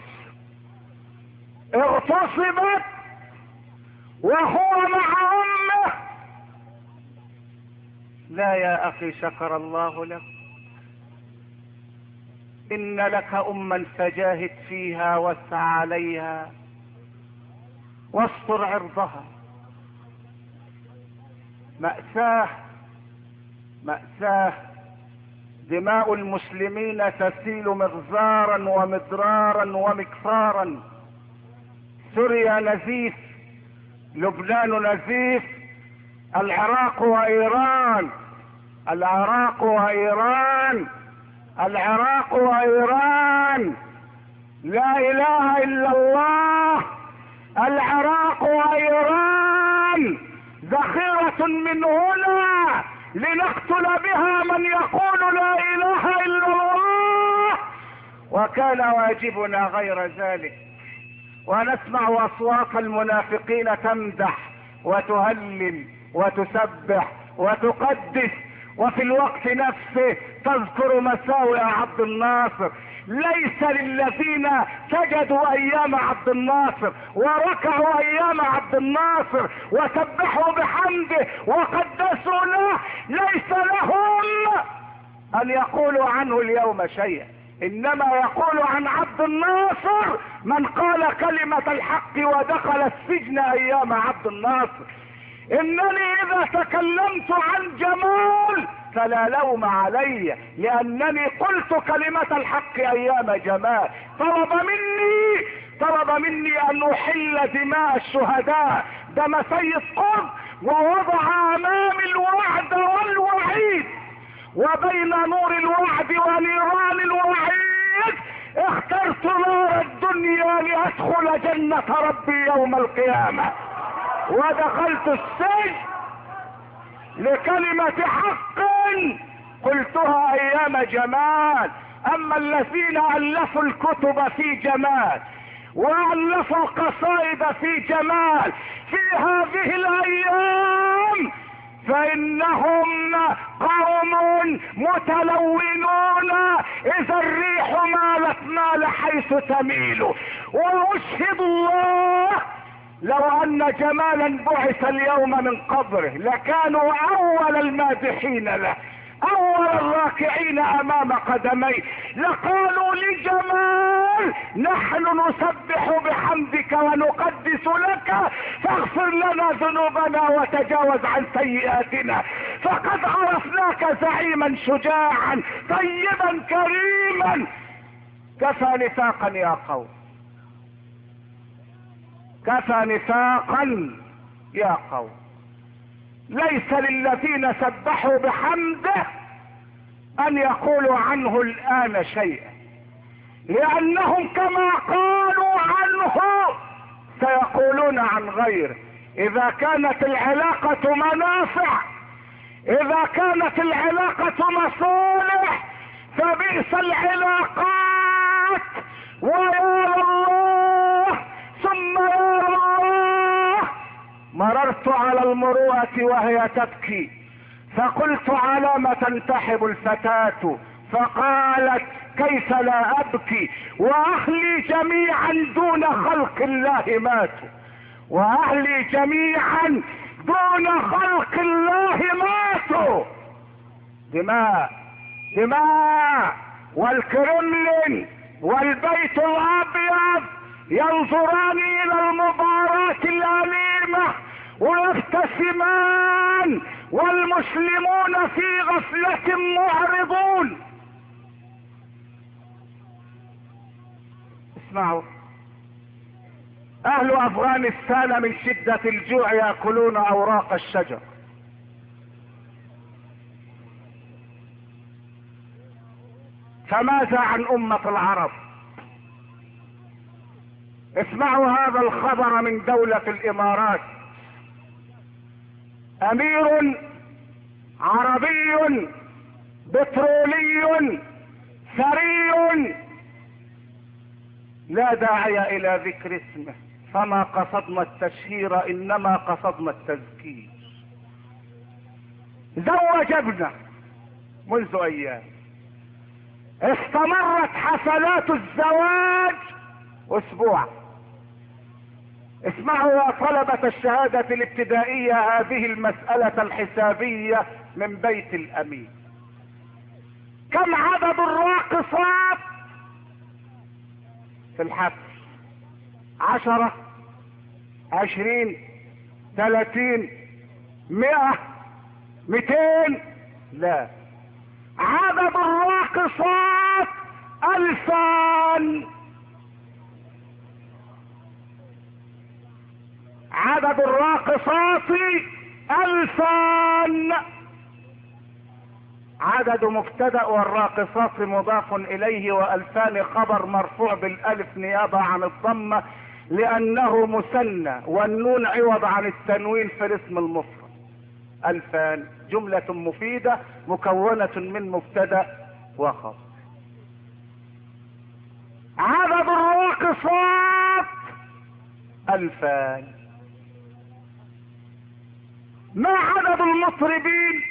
وهو مع امه. لا يا اخي، شكر الله لك، ان لك اما فجاهد فيها واسع عليها واستر عرضها. مأساة، دماء المسلمين تسيل مغزارا ومدرارا ومكفارا. سوريا نزيف، لبنان نزيف، العراق وإيران، لا إله إلا الله. العراق وإيران ذخيرة من هنا لنقتل بها من يقول لا إله إلا الله، وكان واجبنا غير ذلك. ونسمع أصوات المنافقين تمدح وتهلل وتسبح وتقدس، وفي الوقت نفسه تذكر مساوئ عبد الناصر. ليس للذين سجدوا ايام عبد الناصر وركعوا ايام عبد الناصر وسبحوا بحمده وقدسوا له، ليس لهم ان يقولوا عنه اليوم شيئا، انما يقول عن عبد الناصر من قال كلمة الحق ودخل السجن ايام عبد الناصر. انني اذا تكلمت عن جمال فلا لوم علي، لانني قلت كلمة الحق ايام جمال. طلب مني ان احل دماء الشهداء، دم سيد قطب، ووضع امامي الوعد والوعيد، وبين نور الوعد ونيران الوعيد اخترت نار الدنيا لادخل جنة ربي يوم القيامة، ودخلت السجن لكلمة حق قلتها ايام جمال. اما الذين الفوا الكتب في جمال والفوا القصائد في جمال في هذه الايام فانهم قوم متلونون، اذا الريح مال حيث تميل. واشهد الله لو ان جمالا بعث اليوم من قبره لكانوا اول المادحين له، اول الراكعين امام قدميه، لقالوا لجمال نحن نسبح بحمدك ونقدس لك فاغفر لنا ذنوبنا وتجاوز عن سيئاتنا، فقد عرفناك زعيما شجاعا طيبا كريما. كفى نفاقا يا قوم، كفى نفاقا يا قوم. ليس للذين سبحوا بحمده ان يقولوا عنه الان شيئا، لانهم كما قالوا عنه سيقولون عن غيره. اذا كانت العلاقة منافع، اذا كانت العلاقة مصالح، فبئس العلاقات. ويا الله ثم يا الله على المروءة وهي تبكي، فقلت على ما تنتحب الفتاة؟ فقالت كيف لا ابكي واهلي جميعا دون خلق الله ماتوا، واهلي جميعا دون خلق الله ماتوا. دماء دماء، والكرملين والبيت الابيض ينظران الى المباراة الاليمة ويبتسمان، والمسلمون في غفلة معرضون. اسمعوا، اهل افغانستان من شدة الجوع يأكلون اوراق الشجر، فماذا عن امة العرب؟ اسمعوا هذا الخبر من دولة الامارات. امير عربي بترولي ثري، لا داعي الى ذكر اسمه، فما قصدنا التشهير انما قصدنا التذكير. زوج ابنه منذ ايام، استمرت حفلات الزواج اسبوع. اسمعوا يا طلبة الشهادة الابتدائية هذه المسألة الحسابية من بيت الامين. كم عدد الراقصات في الحفل؟ 10 20 30 100 200؟ لا، عدد الراقصات 1000. عدد الراقصات 1000. عدد مبتدأ والراقصات مضاف اليه، و2000 خبر مرفوع بالالف نيابة عن الضمة لانه مثنى، والنون عوض عن التنوين في الاسم المفرد. 2000 جملة مفيدة مكونة من مبتدأ وخبر. عدد الراقصات 2000. ما عدد المطربين؟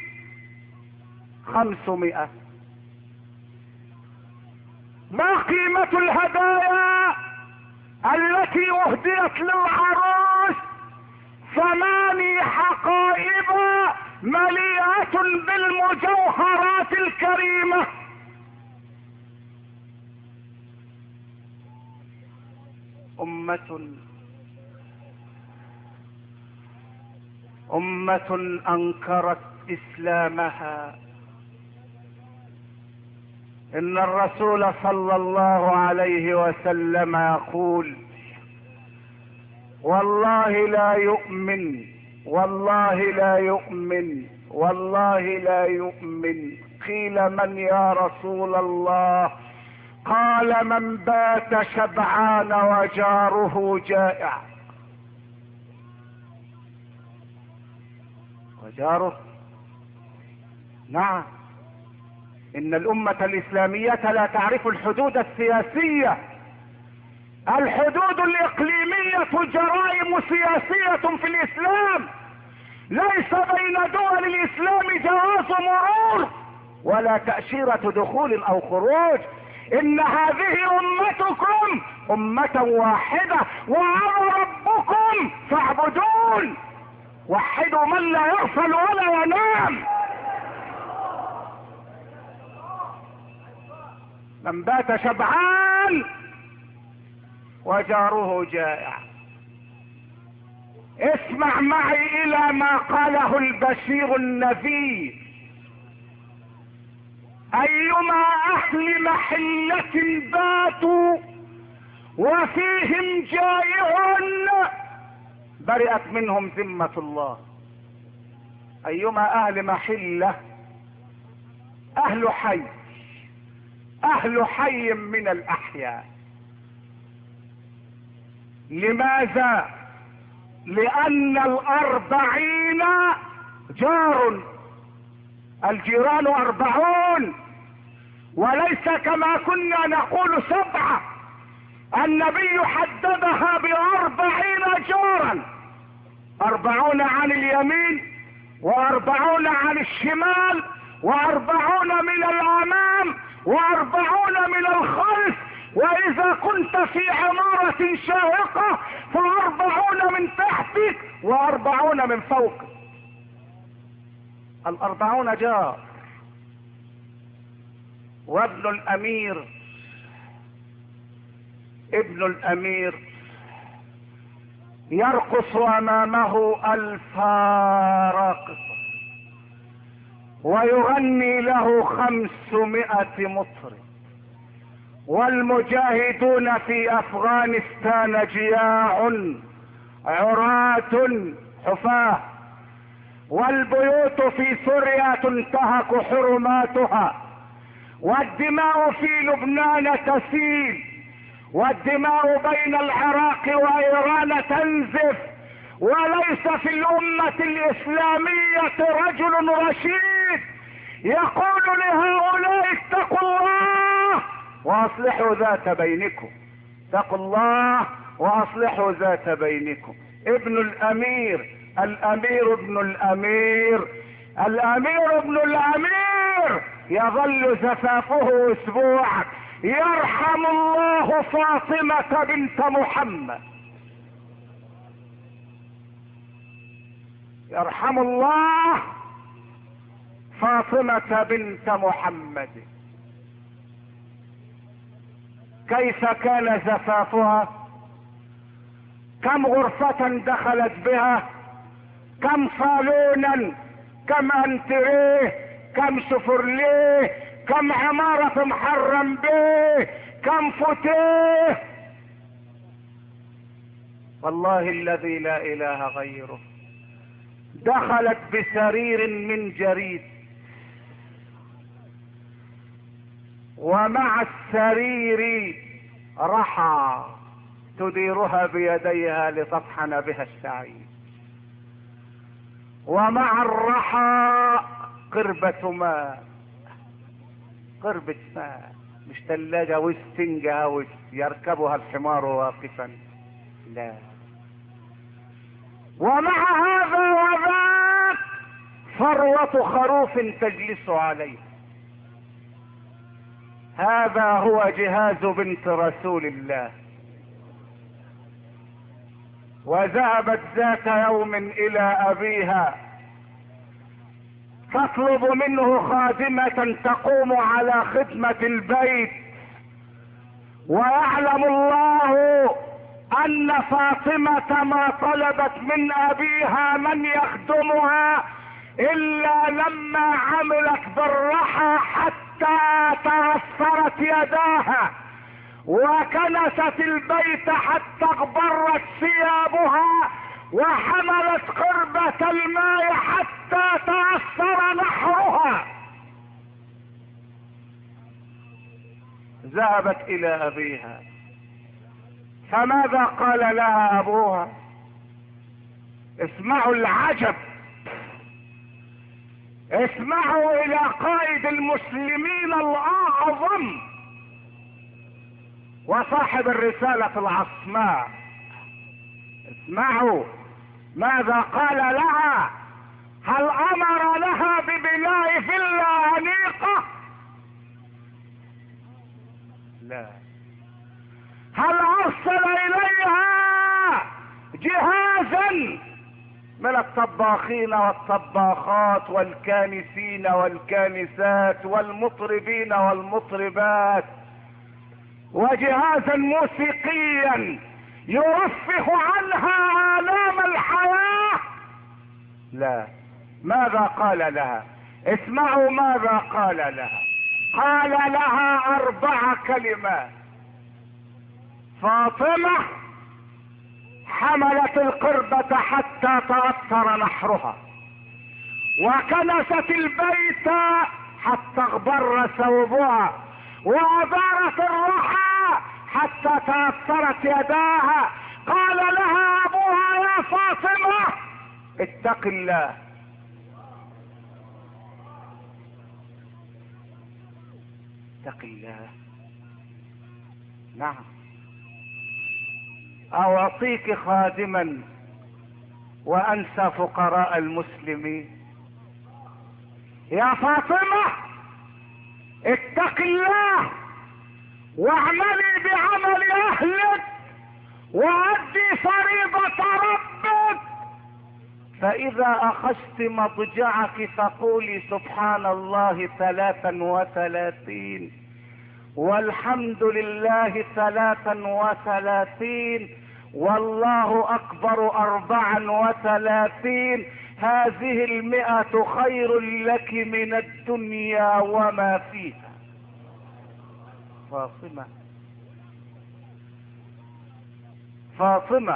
500. ما قيمة الهدايا التي اهديت للعروس؟ 8 حقائب مليئة بالمجوهرات الكريمة. أمة أنكرت إسلامها. إن الرسول صلى الله عليه وسلم يقول والله لا يؤمن، والله لا يؤمن، والله لا يؤمن. قيل من يا رسول الله؟ قال من بات شبعان وجاره جائع. وجاره، نعم، ان الامة الاسلامية لا تعرف الحدود السياسية. الحدود الاقليمية جرائم سياسية في الاسلام. ليس بين دول الاسلام جواز مرور ولا تأشيرة دخول او خروج. ان هذه امتكم امة واحدة وانا ربكم فاعبدون. وحدوا من لا يغفل ولا ينام. من بات شبعان وجاره جائع. اسمع معي الى ما قاله البشير النذير. ايما اهل محلة باتوا وفيهم جائع برئت منهم ذمة الله. ايما اهل محلة، اهل حي، اهل حي من الاحياء. لماذا؟ لان 40 جار، الجيران 40 وليس كما كنا نقول 7. النبي حددها ب40 جارا، 40 عن اليمين، و40 عن الشمال، و40 من الامام، و40 من الخلف. واذا كنت في عمارة شاهقة ف40 من تحتك و40 من فوقك. 40 جار. وابن الامير، ابن الامير يرقص امامه 1000 راقصة، ويغني له 500 مطرب. والمجاهدون في افغانستان جياع عراة حفاة، والبيوت في سوريا تنتهك حرماتها، والدماء في لبنان تسيل، والدماء بين العراق وايران تنزف، وليس في الامة الاسلامية رجل رشيد يقول لهؤلاء اتقوا الله واصلحوا ذات بينكم. اتقوا الله واصلحوا ذات بينكم. ابن الامير، الامير ابن الامير، الامير ابن الامير يظل زفافه اسبوعا. يرحم الله فاطمة بنت محمد، يرحم الله فاطمة بنت محمد. كيف كان زفافها؟ كم غرفة دخلت بها، كم صالونا، كم انتريه، كم سفرليه، كم عمارة محرم به، كم فتيه. والله الذي لا اله غيره. دخلت بسرير من جريد، ومع السرير رحى تديرها بيديها لتطحن بها الشعير، ومع الرحى قربة ماء، قربة ماء، مش ثلاجة واسفنجة يركبها الحمار واقفا، لا. ومع هذا وذاك فروة خروف تجلس عليه. هذا هو جهاز بنت رسول الله. وذهبت ذات يوم الى ابيها تطلب منه خادمة تقوم على خدمة البيت، ويعلم الله ان فاطمة ما طلبت من ابيها من يخدمها الا لما عملت بالرحى حتى تأثرت يداها، وكنست البيت حتى اغبرت ثيابها، وحملت قربة الماء حتى تأثر نحرها. ذهبت الى ابيها، فماذا قال لها ابوها؟ اسمعوا العجب، اسمعوا الى قائد المسلمين الاعظم وصاحب الرسالة العصماء. اسمعوا ماذا قال لها. هل امر لها ببناء فيلا انيقة؟ لا. هل ارسل اليها جهازا من الطباخين والطباخات والكانسين والكانسات والمطربين والمطربات وجهازا موسيقيا يرفه عنها آلام الحياة؟ لا. ماذا قال لها؟ اسمعوا ماذا قال لها. قال لها 4 كلمات. فاطمة حملت القربة حتى تأثر نحرها، وكنست البيت حتى اغبر ثوبها، وأدارت الرحى حتى تأثرت يداها. قال لها أبوها يا فاطمة اتق الله. اتق الله. نعم. أعطيك خادما وانسى فقراء المسلمين. يا فاطمة اتق الله واعملي بعمل اهلك وادي فريضة ربك، فاذا اخذت مضجعك فقولي سبحان الله 33 والحمد لله 33 والله اكبر 34. هذه 100 خير لك من الدنيا وما فيها. فاطمة فاطمة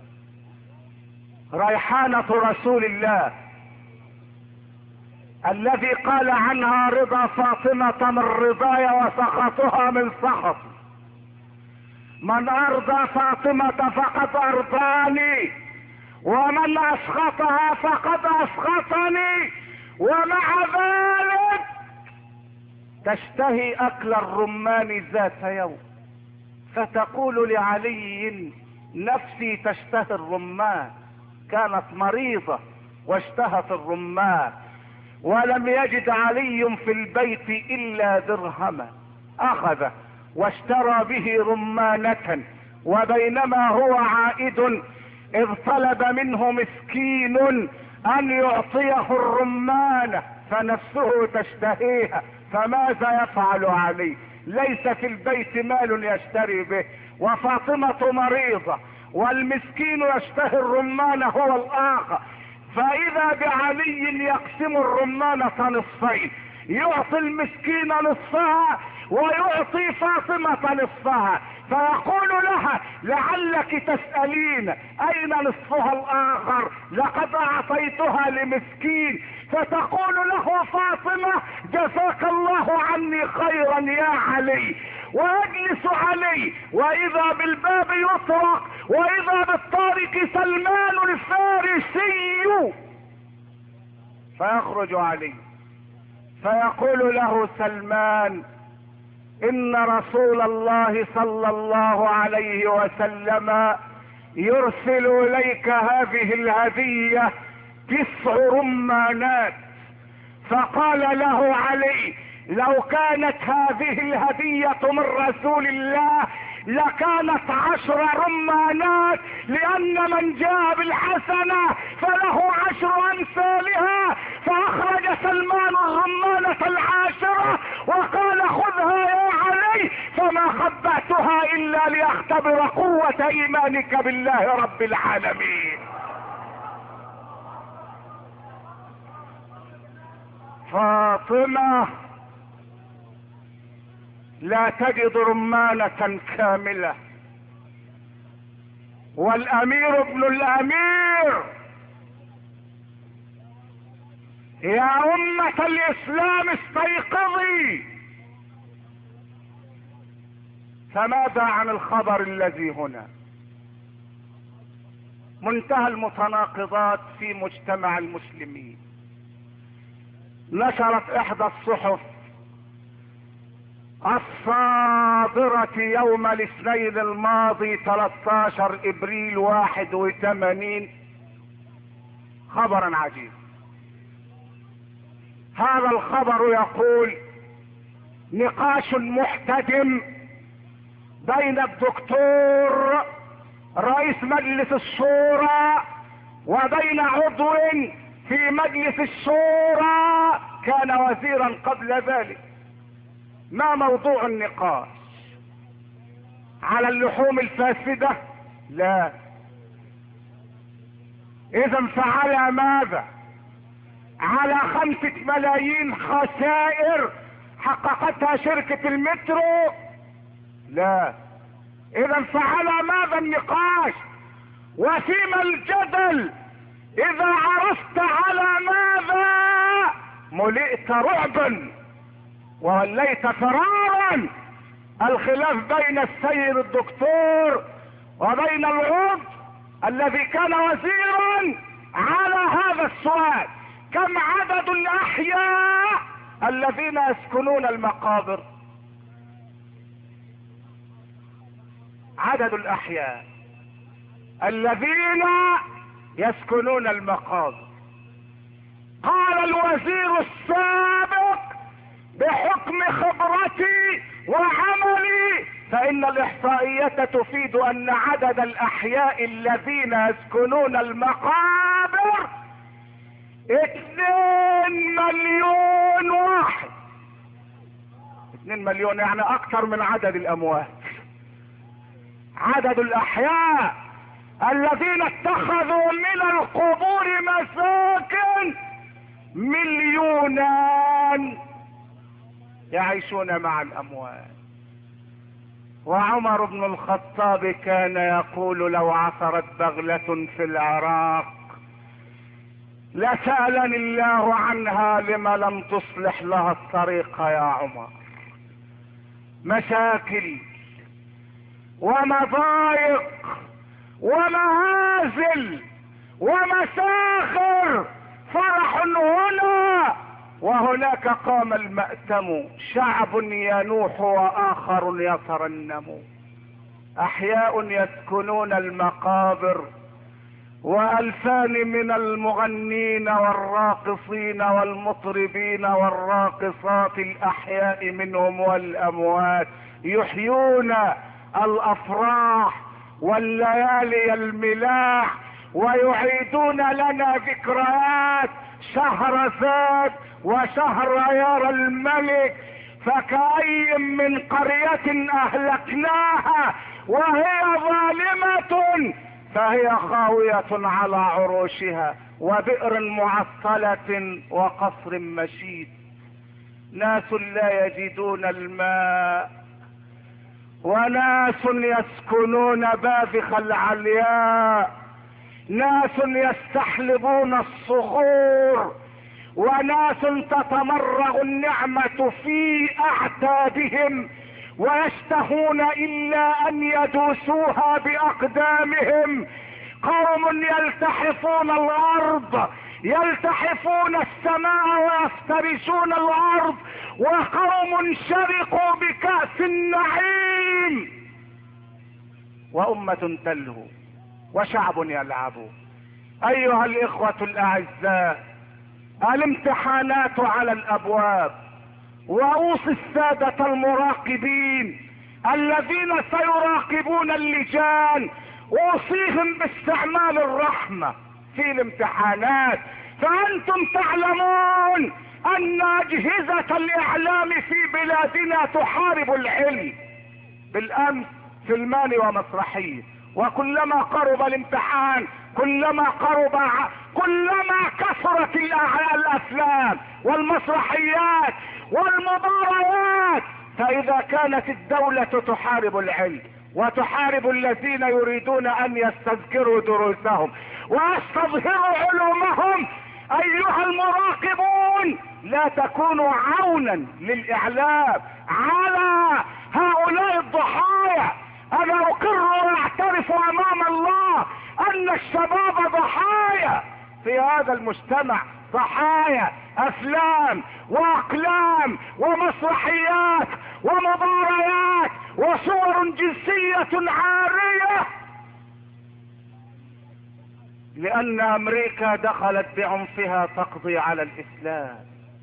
ريحانة رسول الله الذي قال عنها رضا فاطمة من رضاي وسخطها من سخطي. من ارضى فاطمة فقد ارضاني ومن اسخطها فقد اسخطني. ومع ذلك تشتهي اكل الرمان ذات يوم فتقول لعلي نفسي تشتهي الرمان. كانت مريضة واشتهت الرمان ولم يجد علي في البيت الا درهما، اخذه واشترى به رمانة، وبينما هو عائد اذ طلب منه مسكين ان يعطيه الرمانة فنفسه تشتهيها، فماذا يفعل علي؟ ليس في البيت مال يشتري به، وفاطمة مريضة والمسكين يشتهي الرمان هو الاخر، فاذا بعلي يقسم الرمانة نصفين، يعطي المسكين نصفها ويعطي فاطمة نصفها، فيقول لها لعلك تسألين اين نصفها الاخر لقد اعطيتها لمسكين، فتقول له فاطمة جزاك الله عني خيرا يا علي. ويجلس علي واذا بالباب يطرق واذا بالطارق سلمان الفارسي، فيخرج علي فيقول له سلمان ان رسول الله صلى الله عليه وسلم يرسل اليك هذه الهدية 9 رمانات. فقال له علي لو كانت هذه الهدية من رسول الله لكانت 10 رمانات، لان من جاء بالحسنة فله 10 امثالها. فاخرج سلمان الرمانة 10 وقال خذها يا علي، فما خبأتها الا لاختبر قوة ايمانك بالله رب العالمين. فاطمة لا تجد رمانة كاملة، والامير ابن الامير. يا امة الاسلام استيقظي. فماذا عن الخبر الذي هنا؟ منتهى المتناقضات في مجتمع المسلمين. نشرت احدى الصحف الصادرة يوم الاثنين الماضي 13 ابريل 81 خبرا عجيب. هذا الخبر يقول نقاش محتدم بين الدكتور رئيس مجلس الشورى وبين عضو في مجلس الشورى كان وزيرا قبل ذلك. ما موضوع النقاش؟ على اللحوم الفاسدة؟ لا. اذا فعلى ماذا؟ على 5 ملايين خسائر حققتها شركة المترو؟ لا. اذا فعلى ماذا النقاش؟ وفيما الجدل اذا عرفت على ماذا ملئت رعبا ووليت فرارا. الخلاف بين السيد الدكتور وبين العضو الذي كان وزيرا على هذا السؤال: كم عدد الاحياء الذين يسكنون المقابر؟ عدد الاحياء الذين يسكنون المقابر. قال الوزير السابق: بحكم خبرتي وعملي فإن الإحصائية تفيد أن عدد الأحياء الذين يسكنون المقابر 2 مليون واحد. 2 مليون يعني أكثر من عدد الأموات. عدد الأحياء الذين اتخذوا من القبور مساكن 2,000,000 يعيشون مع الأموات. وعمر بن الخطاب كان يقول: لو عثرت بغلة في العراق لسألني الله عنها لما لم تصلح لها الطريق يا عمر. مشاكل ومضايق ومهازل ومساخر، فرح هنا وهناك قام المأتم، شعب ينوح وآخر يترنم. أحياء يسكنون المقابر، وألفان من المغنين والراقصين والمطربين والراقصات الأحياء منهم والأموات يحيون الأفراح والليالي الملاح، ويعيدون لنا ذكريات شهرزاد وشهريار الملك. فكأي من قرية أهلكناها وهي ظالمة فهي خاوية على عروشها، وبئر معطلة وقصر مشيد. ناس لا يجدون الماء، وناس يسكنون باذخ العلياء، ناس يستحلبون الصخور، وناس تتمرغ النعمة في أعتابهم ويشتهون إلا أن يدوسوها بأقدامهم. قوم يلتحفون الأرض، يلتحفون السماء ويفترشون الأرض، وقوم شرقوا بكأس النعيم، وأمة تلهو وشعب يلعب. أيها الإخوة الأعزاء، الامتحانات على الأبواب، وأوصي السادة المراقبين الذين سيراقبون اللجان، أوصيهم باستعمال الرحمة في الامتحانات. فأنتم تعلمون أن أجهزة الإعلام في بلادنا تحارب العلم. بالأمس فيلمان ومسرحية، وكلما قرب الامتحان كلما كثرت الافلام والمسرحيات والمباريات. فاذا كانت الدولة تحارب العلم وتحارب الذين يريدون ان يستذكروا دروسهم ويستظهروا علومهم، ايها المراقبون لا تكونوا عونا للاعلام على هؤلاء الضحايا. انا اقر واعترف امام الله ان الشباب ضحايا في هذا المجتمع، ضحايا افلام واقلام ومسرحيات ومباريات وصور جنسية عارية، لان امريكا دخلت بعنفها تقضي على الاسلام.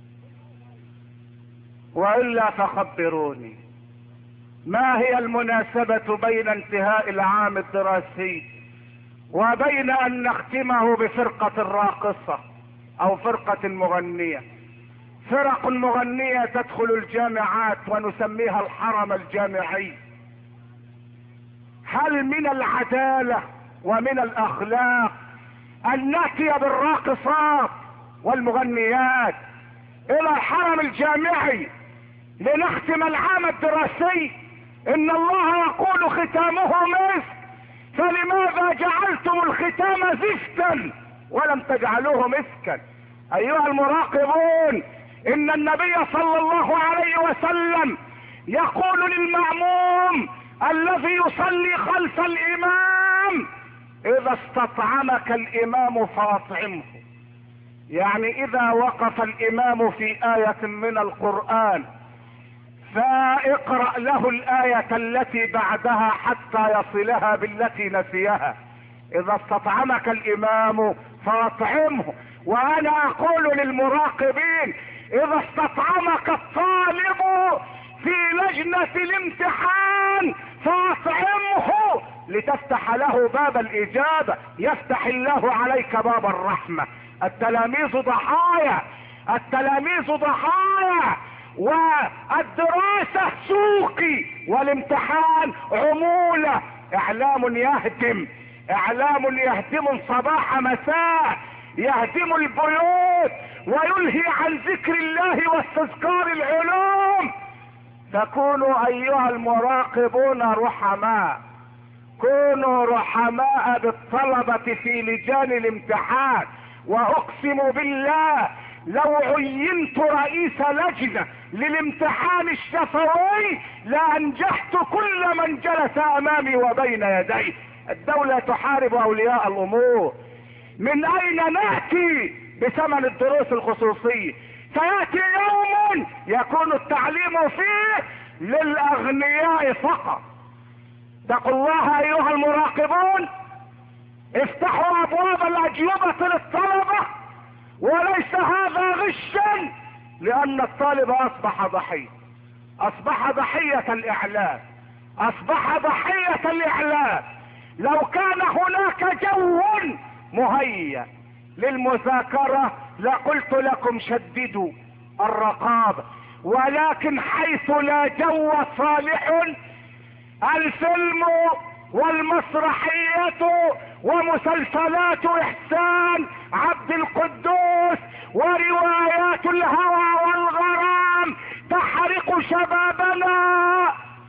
والا فخبروني، ما هي المناسبة بين انتهاء العام الدراسي وبين ان نختمه بفرقة الراقصة او فرقة المغنية؟ فرق مغنية تدخل الجامعات ونسميها الحرم الجامعي. هل من العدالة ومن الاخلاق ان ناتي بالراقصات والمغنيات الى الحرم الجامعي لنختم العام الدراسي؟ ان الله يقول ختامه مسك، فلماذا جعلتم الختام زفتا ولم تجعلوه مسكا؟ ايها المراقبون، ان النبي صلى الله عليه وسلم يقول للمأموم الذي يصلي خلف الامام: اذا استطعمك الامام فاطعمه. يعني اذا وقف الامام في آية من القرآن فاقرأ له الآية التي بعدها حتى يصلها بالتي نسيها. اذا استطعمك الامام فاطعمه. وانا اقول للمراقبين اذا استطعمك الطالب في لجنة الامتحان فاطعمه لتفتح له باب الاجابة، يفتح الله عليك باب الرحمة. التلاميذ ضحايا، التلاميذ ضحايا، والدراسة سوقي والامتحان عمولة. اعلام يهدم، اعلام يهدم صباح مساء، يهدم البيوت ويلهي عن ذكر الله واستذكار العلوم. فكونوا ايها المراقبون رحماء، كونوا رحماء بالطلبة في لجان الامتحان. واقسم بالله لو عينت رئيس لجنة للامتحان الشفوي لانجحت كل من جلس امامي وبين يدي. الدولة تحارب اولياء الامور. من اين نأتي بثمن الدروس الخصوصية؟ سيأتي يوم يكون التعليم فيه للاغنياء فقط. اتقوا الله ايها المراقبون، افتحوا ابواب الاجوبة للطلبة، وليس هذا غشا، لان الطالب اصبح ضحية، اصبح ضحية الاعلام، اصبح ضحية الاعلام. لو كان هناك جو مهيأ للمذاكرة لقلت لكم شددوا الرقابة، ولكن حيث لا جو صالح الفيلم والمسرحية ومسلسلات احسان عبد القدوس وروايات الهوى والغرام تحرق شبابنا.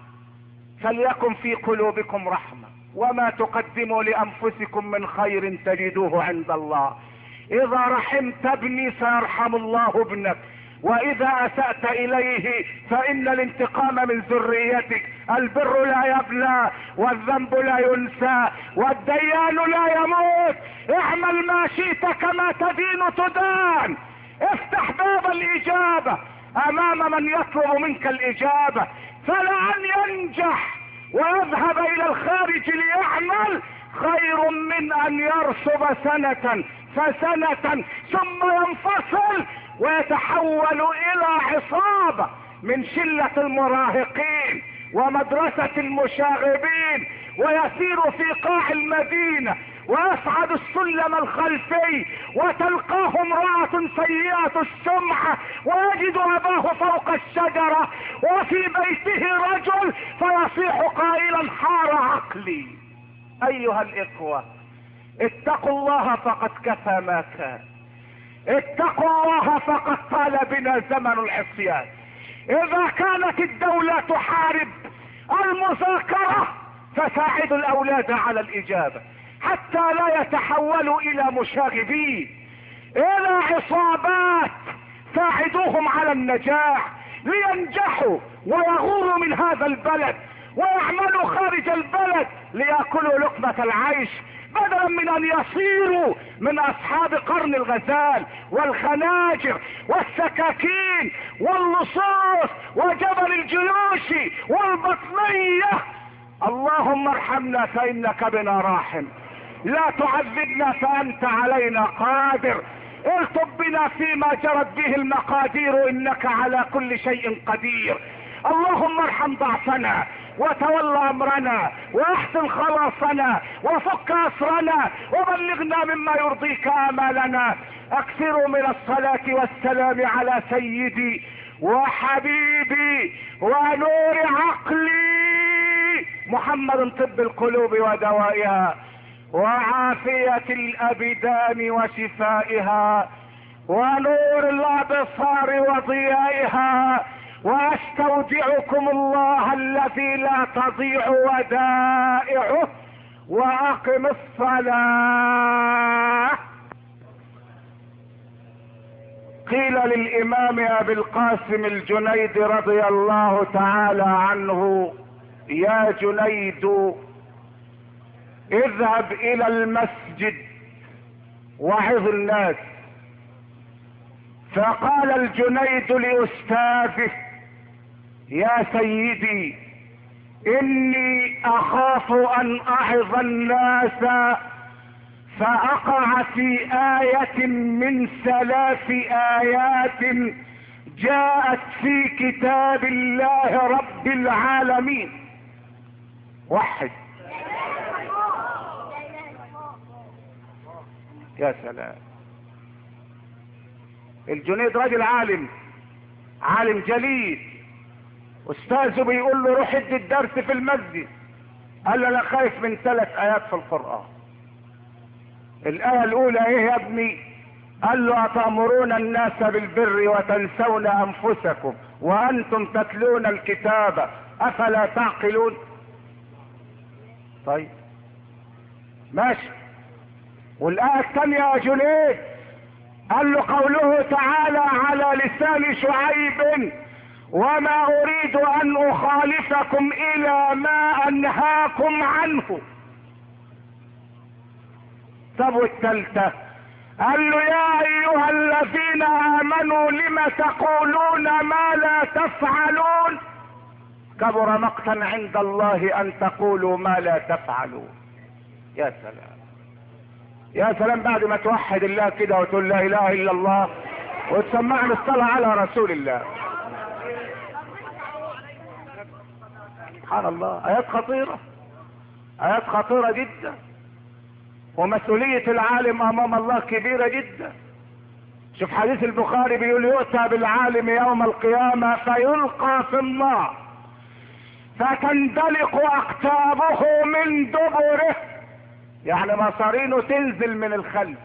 فليكن في قلوبكم رحمة، وما تقدموا لانفسكم من خير تجدوه عند الله. اذا رحمت ابني سيرحم الله ابنك، واذا اسأت اليه فان الانتقام من ذريتك. البر لا يبلى والذنب لا ينسى والديان لا يموت. اعمل ما شئت كما تدين تدان. افتح باب الاجابة امام من يطلب منك الاجابة، فلان ينجح ويذهب الى الخارج ليعمل خير من ان يرسب سنة فسنة ثم ينفصل ويتحول الى عصابة من شلة المراهقين ومدرسة المشاغبين، ويسير في قاع المدينة ويصعد السلم الخلفي وتلقاه امرأة سيئة السمعة ويجد اباه فوق الشجرة وفي بيته رجل فيصيح قائلا حار عقلي. ايها الاخوة اتقوا الله فقد كفى ما كان، اتقوا الله فقد طال بنا زمن العصيان. اذا كانت الدولة تحارب المذاكرة فساعدوا الاولاد على الاجابة حتى لا يتحولوا الى مشاغبين، الى عصابات. ساعدوهم على النجاح لينجحوا ويغوروا من هذا البلد ويعملوا خارج البلد ليأكلوا لقمة العيش، بدلا من ان يصيروا من اصحاب قرن الغزال والخناجر والسكاكين واللصوص وجبل الجيوش والبطنية. اللهم ارحمنا فانك بنا راحم، لا تعذبنا فانت علينا قادر، الطب بنا فيما جرت به المقادير انك على كل شيء قدير. اللهم ارحم ضعفنا وتولى امرنا واحسن خلاصنا وفك اسرنا وبلغنا مما يرضيك امالنا. اكثروا من الصلاة والسلام على سيدي وحبيبي ونور عقلي محمد طب القلوب ودوائها وعافية الابدان وشفائها ونور الابصار وضيائها. واستودعكم الله الذي لا تضيع ودائعه واقم الصلاة. قيل للامام ابي القاسم الجنيد رضي الله تعالى عنه يا جنيد اذهب الى المسجد وعظ الناس. فقال الجنيد لاستاذه يا سيدي اني اخاف ان اعظ الناس فأقع في آية من 3 آيات جاءت في كتاب الله رب العالمين. وحد. يا سلام. الجنيد راجل عالم، عالم جليل، استاذه بيقول له روح ادي الدرس في المسجد. قال له انا خايف من 3 آيات في القرآن. الآية الأولى ايه يا ابني؟ قال له أتأمرون الناس بالبر وتنسون أنفسكم وأنتم تتلون الكتاب أفلا تعقلون؟ طيب ماشي. والآية الثانية يا جنيد قال له قوله تعالى على لسان شعيب وما أريد أن أخالفكم إلى ما أنهاكم عنه. طب والثالثة قال له يا أيها الذين آمنوا لم تقولون ما لا تفعلون كبر مقتا عند الله أن تقولوا ما لا تفعلون. يا سلام يا سلام. بعد ما توحد الله كده وتقول لا إله إلا الله وتسمعنا الصلاة على رسول الله. سبحان الله. آيات خطيرة، آيات خطيرة جدا. ومسؤولية العالم امام الله كبيرة جدا. شوف حديث البخاري بيقول يؤتى بالعالم يوم القيامة فيلقى في النار فتندلق اقتابه من دبره، يعني مصارينه تنزل من الخلف،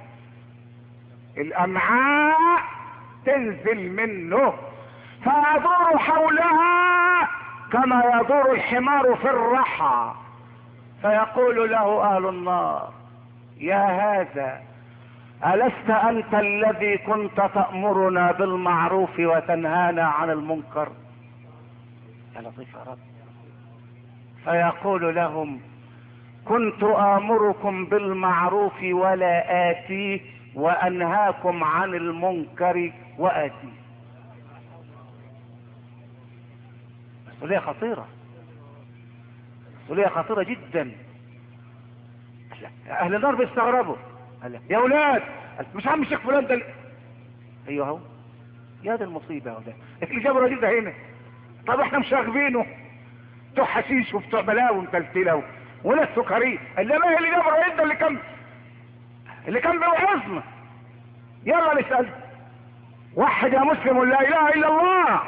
الامعاء تنزل منه، فيدور حولها كما يدور الحمار في الرحى، فيقول له اهل النار يا هذا ألست أنت الذي كنت تأمرنا بالمعروف وتنهانا عن المنكر؟ يا لطيف يا رب. فيقول لهم كنت آمركم بالمعروف ولا آتيه وأنهاكم عن المنكر وآتيه. مسؤولية خطيرة، مسؤولية خطيرة جدا. اهل النار بيستغربوا. يا اولاد مش عم الشيخ فلان ده ايوه اهو. يا ده المصيبه يا اولاد. الاجابه الرجل هنا. طب احنا مش راغبينه بتوع حشيش وبتوع بلاوي ومتلتله وناس سكريه. اللي ما هي الاجابه الرجل ده اللي كان بيوعظنا. يلا نسال وحد يا مسلم لا اله الا الله.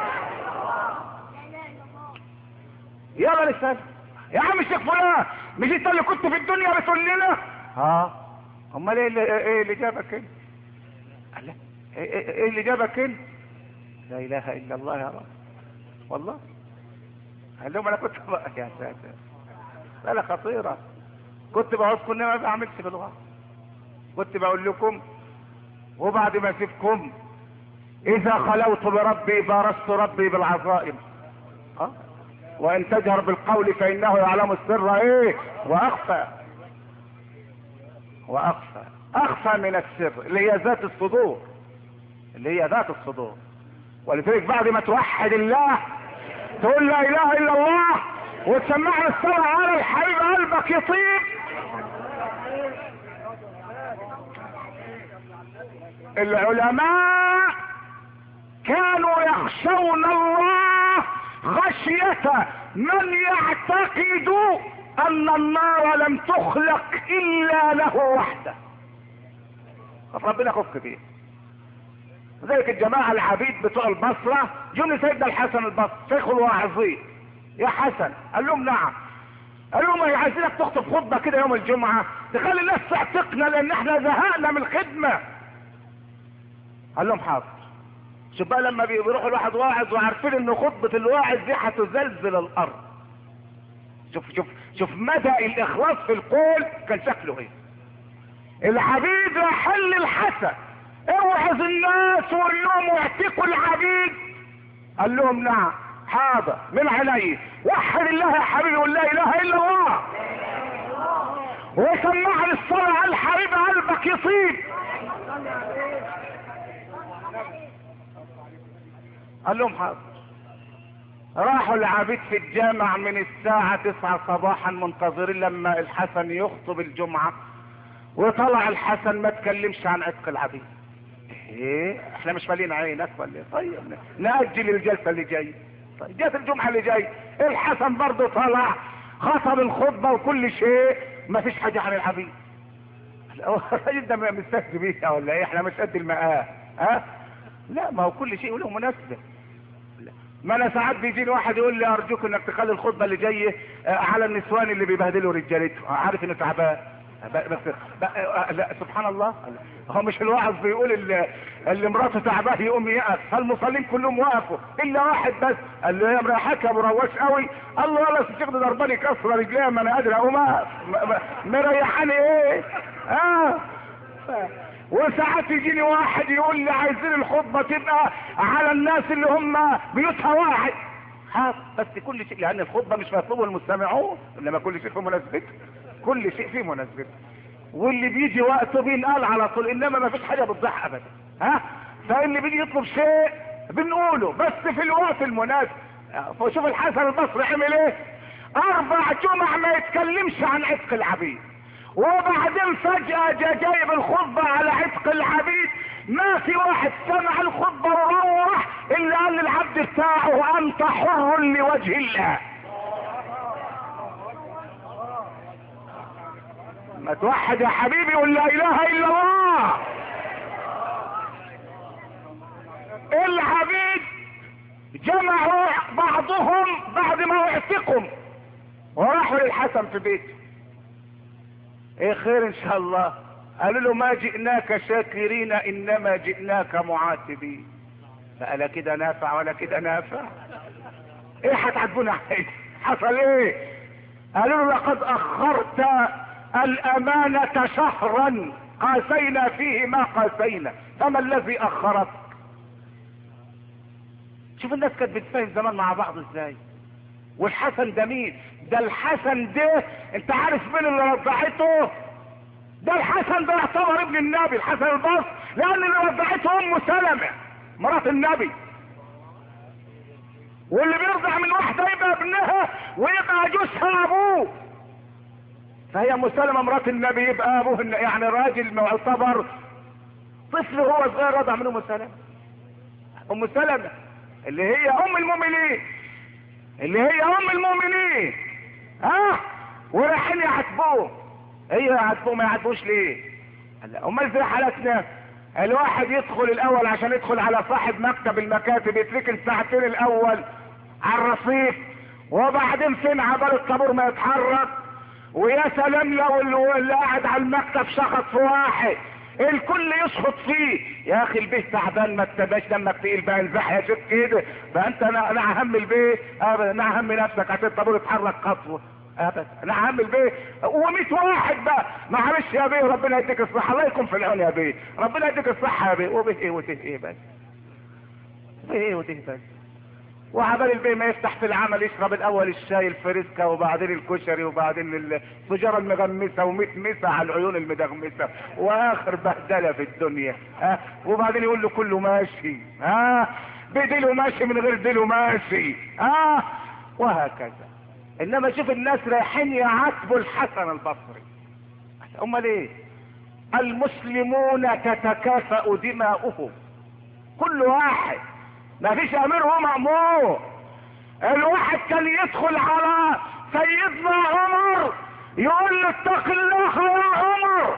يلا نسال يا عم الشيخ فلان مش انت اللي كنت في الدنيا بتقول لنا؟ ها امال ايه اللي جابك هنا؟ قال لا ايه اللي جابك هنا؟ لا اله الا الله يا رب. والله قال لهم انا كنت يا ساتر. لا خطيره. كنت بوصفكم اني ما بعملش بالغلط. كنت بقول لكم وبعد ما اسيبكم اذا خلوت بربي بارزت ربي بالعظائم. وان تجهر بالقول فانه يعلم السر ايه واخفى. اخفى من السر اللي هي ذات الصدور، اللي هي ذات الصدور. ولذلك بعد ما توحد الله تقول لا اله الا الله وتسمعنا الصلاة على الحبيب قلبك يطيب. العلماء كانوا يخشون الله خشية من يعتقد ان النار لم تخلق الا له وحده. ربنا يخف بيه. ذلك الجماعة العبيد بتوع البصرة جم سيدنا الحسن البصري شيخ الواعظين. يا حسن قال لهم نعم. قال لهم عايزينك تخطب خطبة كده يوم الجمعة تخلي الناس تعتقنا لان احنا زهقنا من الخدمة. قال لهم حاضر. شوف بقى لما بيروحوا الواحد واعظ وعارفين ان خطبة الواعظ دي هتزلزل الارض. شوف مدى الاخلاص في القول كان شكله ايه. العبيد يحل الحسن اوعظ الناس وقول لهم واعتقوا العبيد. قال لهم نعم حاضر من عيني. وحد الله يا حبيبي ولا لا اله الا الله وسمعني الصلاة على الحبيب قلبك يطيب. قال لهم حاضر. راحوا العبيد في الجامع من الساعة 9 صباحا منتظرين لما الحسن يخطب الجمعة وطلع الحسن ما تكلمش عن عتق العبيد. ايه احنا مش مالين عينك ولا ايه؟ طيب نأجل الجلسة اللي جاي. طيب جات الجمعة اللي جاي الحسن برضه طلع خطب الخطبة وكل شيء، ما فيش حاجة عن العبيد. الراجل ده مستهزئ بيها ولا ايه؟ احنا مش قد المقام. ها لا، ما هو كل شيء له مناسبة. ما انا ساعات بيجيني واحد يقول لي ارجوك انك تخلي الخطبة اللي جايه على النسوان اللي بيبهدلوا رجالتهم، عارف انه تعبان. بس لا سبحان الله، هو مش الواعظ بيقول اللي مراته تعباه يقوم يقف؟ فالمصلين كلهم وقفوا الا واحد بس، قال له يا مريحك يا مروش قوي. قال له والله الشيخ ده ضرباني كسره رجليا ما انا قادر اقوم اقف. مريحاني ايه؟ وساعات يجيني واحد يقول لي عايزين الخطبه تبقى على الناس اللي هم بيوتها واحد. بس كل شيء، لان الخطبه مش مطلوب المستمعون، انما كل شيء في مناسبته، كل شيء فيه مناسبته، واللي بيجي وقته بينقال على طول، انما ما فيش حاجه بتضحى ابدا. فاللي بيجي يطلب شيء بنقوله بس في الوقت المناسب. فشوف الحسن البصري عمل ايه؟ 4 جمع ما يتكلمش عن عتق العبيد، وبعدين فجأة جايب الخطبة على عتق العبيد. ما في واحد سمع الخطبة وروح الا قال للعبد بتاعه انت حر لوجه الله. ما توحد يا حبيبي قل لا اله الا الله. العبيد جمعوا بعضهم بعد ما اعتقهم وراحوا للحسن في بيته. ايه خير ان شاء الله؟ قالوا له ما جئناك شاكرين انما جئناك معاتبين. فقال كده نافع ولا كده نافع؟ ايه هتعاتبونا عليه؟ حصل ايه؟ قالوا له لقد اخرت الامانة شهرا قاسينا فيه ما قاسينا، فما الذي اخرك؟ شوف الناس كانت بتفاهم زمان مع بعض ازاي. والحسن ده مين؟ ده الحسن ده انت عارف مين اللي رضعته؟ ده الحسن ده يعتبر ابن النبي الحسن البصري، لان اللي رضعته ام سلمة مرات النبي، واللي بيرضع من واحدة يبقى ابنها ويبقى جوزها ابوه. فهي ام سلمة مرات النبي يبقى ابوه، يعني راجل معتبر طفل هو صغير رضع من ام سلمة. ام سلمة اللي هي ام المؤمنين، اللي هي ام المؤمنين. ورايحين يعاتبوه. ايه يعاتبوه؟ ما يعاتبوش ليه؟ امال زي حالتنا الواحد يدخل الاول عشان يدخل على صاحب مكتب المكاتب يتركن ساعتين الاول على الرصيف، وبعدين فين عبال الطابور ما يتحرك، ويا سلام لو اللي قاعد على المكتب شخص في واحد الكل يشخط فيه. يا اخي البيه تعبان ما تبقاش دمك تقيل بقى، البح يا شيخ كده بقى انت. انا اهم البيه ابدا، انا اهم نفسك عشان الطابور يتحرك خطوه ابدا، انا اهم البيه و100 واحد بقى. معلش يا بيه ربنا يديك الصحه، الله يكون في العون يا بيه، ربنا يديك الصحه يا بيه. وبيه ايه وته ايه بس؟ بيه ايه وته بس؟ وعبال البيه ما يفتح في العمل يشرب الاول الشاي الفريسكا وبعدين الكشري وبعدين السجاره المغمسه ومتمسه على العيون المدغمسه واخر بهدله في الدنيا. وبعدين يقول له كله ماشي، بديله ماشي من غير ديله ماشي، وهكذا. انما شوف الناس رايحين يعاتبوا الحسن البصري. امال ايه؟ المسلمون تتكافأ دماؤهم، كل واحد، ما فيش امير ومأمور. الواحد كان يدخل على سيدنا عمر يقول له اتق الله يا عمر.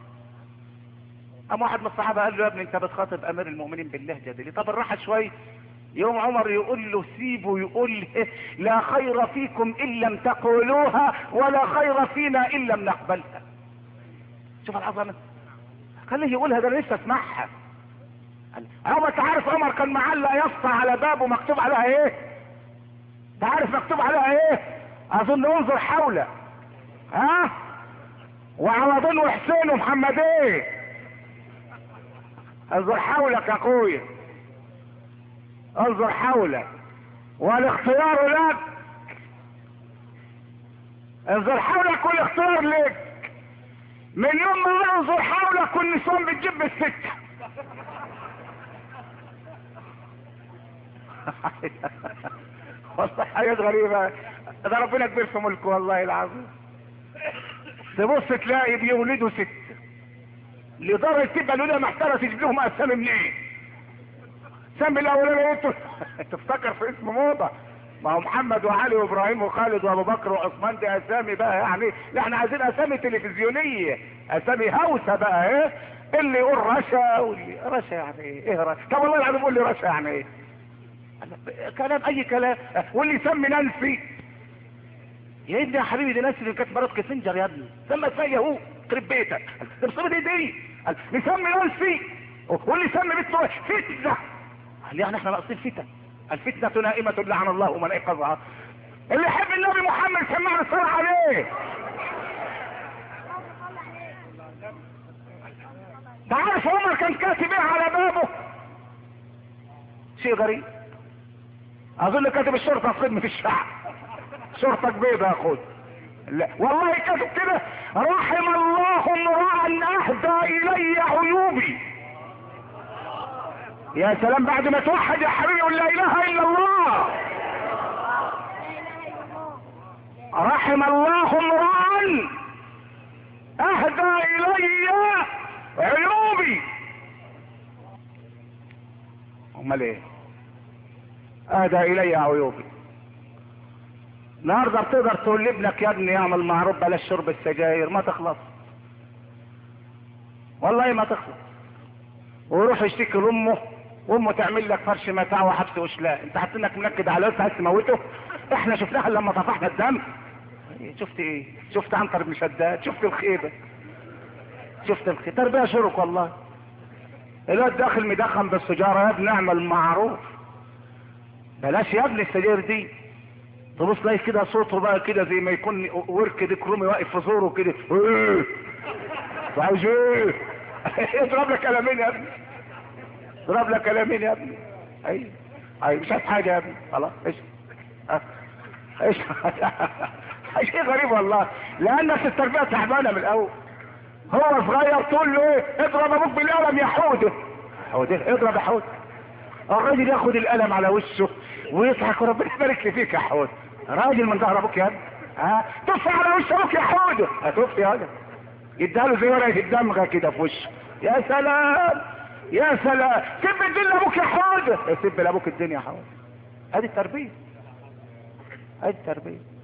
قام واحد من الصحابه قال له يا ابني انت بتخاطب امير المؤمنين باللهجه دي ليه؟ طب الراحه شويه. يوم عمر يقول له سيبه يقول لا خير فيكم ان لم تقولوها ولا خير فينا ان لم نقبلها. شوف العظمه، خليه يقولها، ده انا لسه اسمعها. عمر تعرف عمر كان معلق يافطه على بابه مكتوب عليها ايه؟ تعرف مكتوب عليها ايه؟ اظن انظر حوله، وعوضين وحسين ومحمدين. انظر حولك يا اخويا، انظر حولك والاختيار لك، انظر حولك والاختيار لك. من يوم ما انظر حولك والنسوان بتجيب بالسكه. والله حاجات غريبة، ده ربنا كبير في ملكه والله العظيم. تبص تلاقي بيولدوا 6 لدرجه تبقى الولاده محتاره تجيب لهم اسامي منين؟ سمي الاولاني انتوا تفتكر في اسم موضه؟ ما هو محمد وعلي وابراهيم وخالد وابو بكر وعثمان دي اسامي بقى يعني. لا احنا عايزين اسامي تلفزيونيه، اسامي هوسه بقى. ايه اللي يقول رشا واللي رشا يعني ايه رشا؟ طب والله العظيم قول لي رشا يعني ايه؟ كلام اي كلام. واللي يسمي نانسي يا ابني يا حبيبي دي نانسي اللي كانت مرات كيسنجر يا ابني، سمى اسمها ياهو قرب بيتك. ده بصيبه ايه دي؟ نسمي نانسي واللي يسمي بنته فتنه. يعني احنا ناقصين فتن؟ الفتنة نائمة لعن الله من ايقظها. اللي يحب النبي محمد سمعنا الصلاة عليه. تعرف عمر كان كاتب ايه على بابه؟ شيء غريب. اظن كاتب الشرطة في خدمة الشعب، شرطة بيضة يا اخوي. لا والله كاتب كده: رحم الله امرأ اهدى الي عيوبي. يا سلام بعد ما توحد يا حبيبي قول لا اله الا الله. رحم الله امرأ اهدى الي عيوبي. امال ايه؟ اهدى الي عيوبي. النهارده بتقدر تقول لابنك يا ابني اعمل معروف بلاش شرب السجاير، ما تخلص والله ما تخلص. ويروح يشتكي لامه وامه تعمل لك فرش متاع وحبس وشلاء. انت حاطط انك منكد على عايز تموته؟ احنا شفناها لما طفحنا الدم. شفت ايه؟ شفت عنتر بن شداد، شفت الخيبه، شفت الخيبه. تربيه شرك والله. الواد داخل مدخن بالسجاره يا ابني اعمل معروف بلاش يا ابني السجاير دي. تبص تلاقي كده صوته بقى كده زي ما يكون ورك ديك رومي واقف في زوره كده. ايه عايز ايه؟ اضرب لك قلمين يا ابني، اضرب لك قلمين يا ابني. اي مش عايز حاجه يا ابني خلاص. ايش شيء غريب والله. لان التربيه تعبانه من الاول. هو صغير تقول له ايه؟ اضرب ابوك بالقلم يا حوده. حوده اضرب يا حوده. الراجل ياخد القلم على وشه ويضحك وربنا يبارك لي فيك يا حوده. راجل من ظهر ابوك يا ابني. تف على وش ابوك يا حوده. هتف يا ولد. يديها له زي ورقه الدمغه كده في وشه. يا سلام يا سلام. سب الدنيا لابوك يا حوده. سب لابوك الدنيا يا حوده. ادي التربيه، ادي التربيه.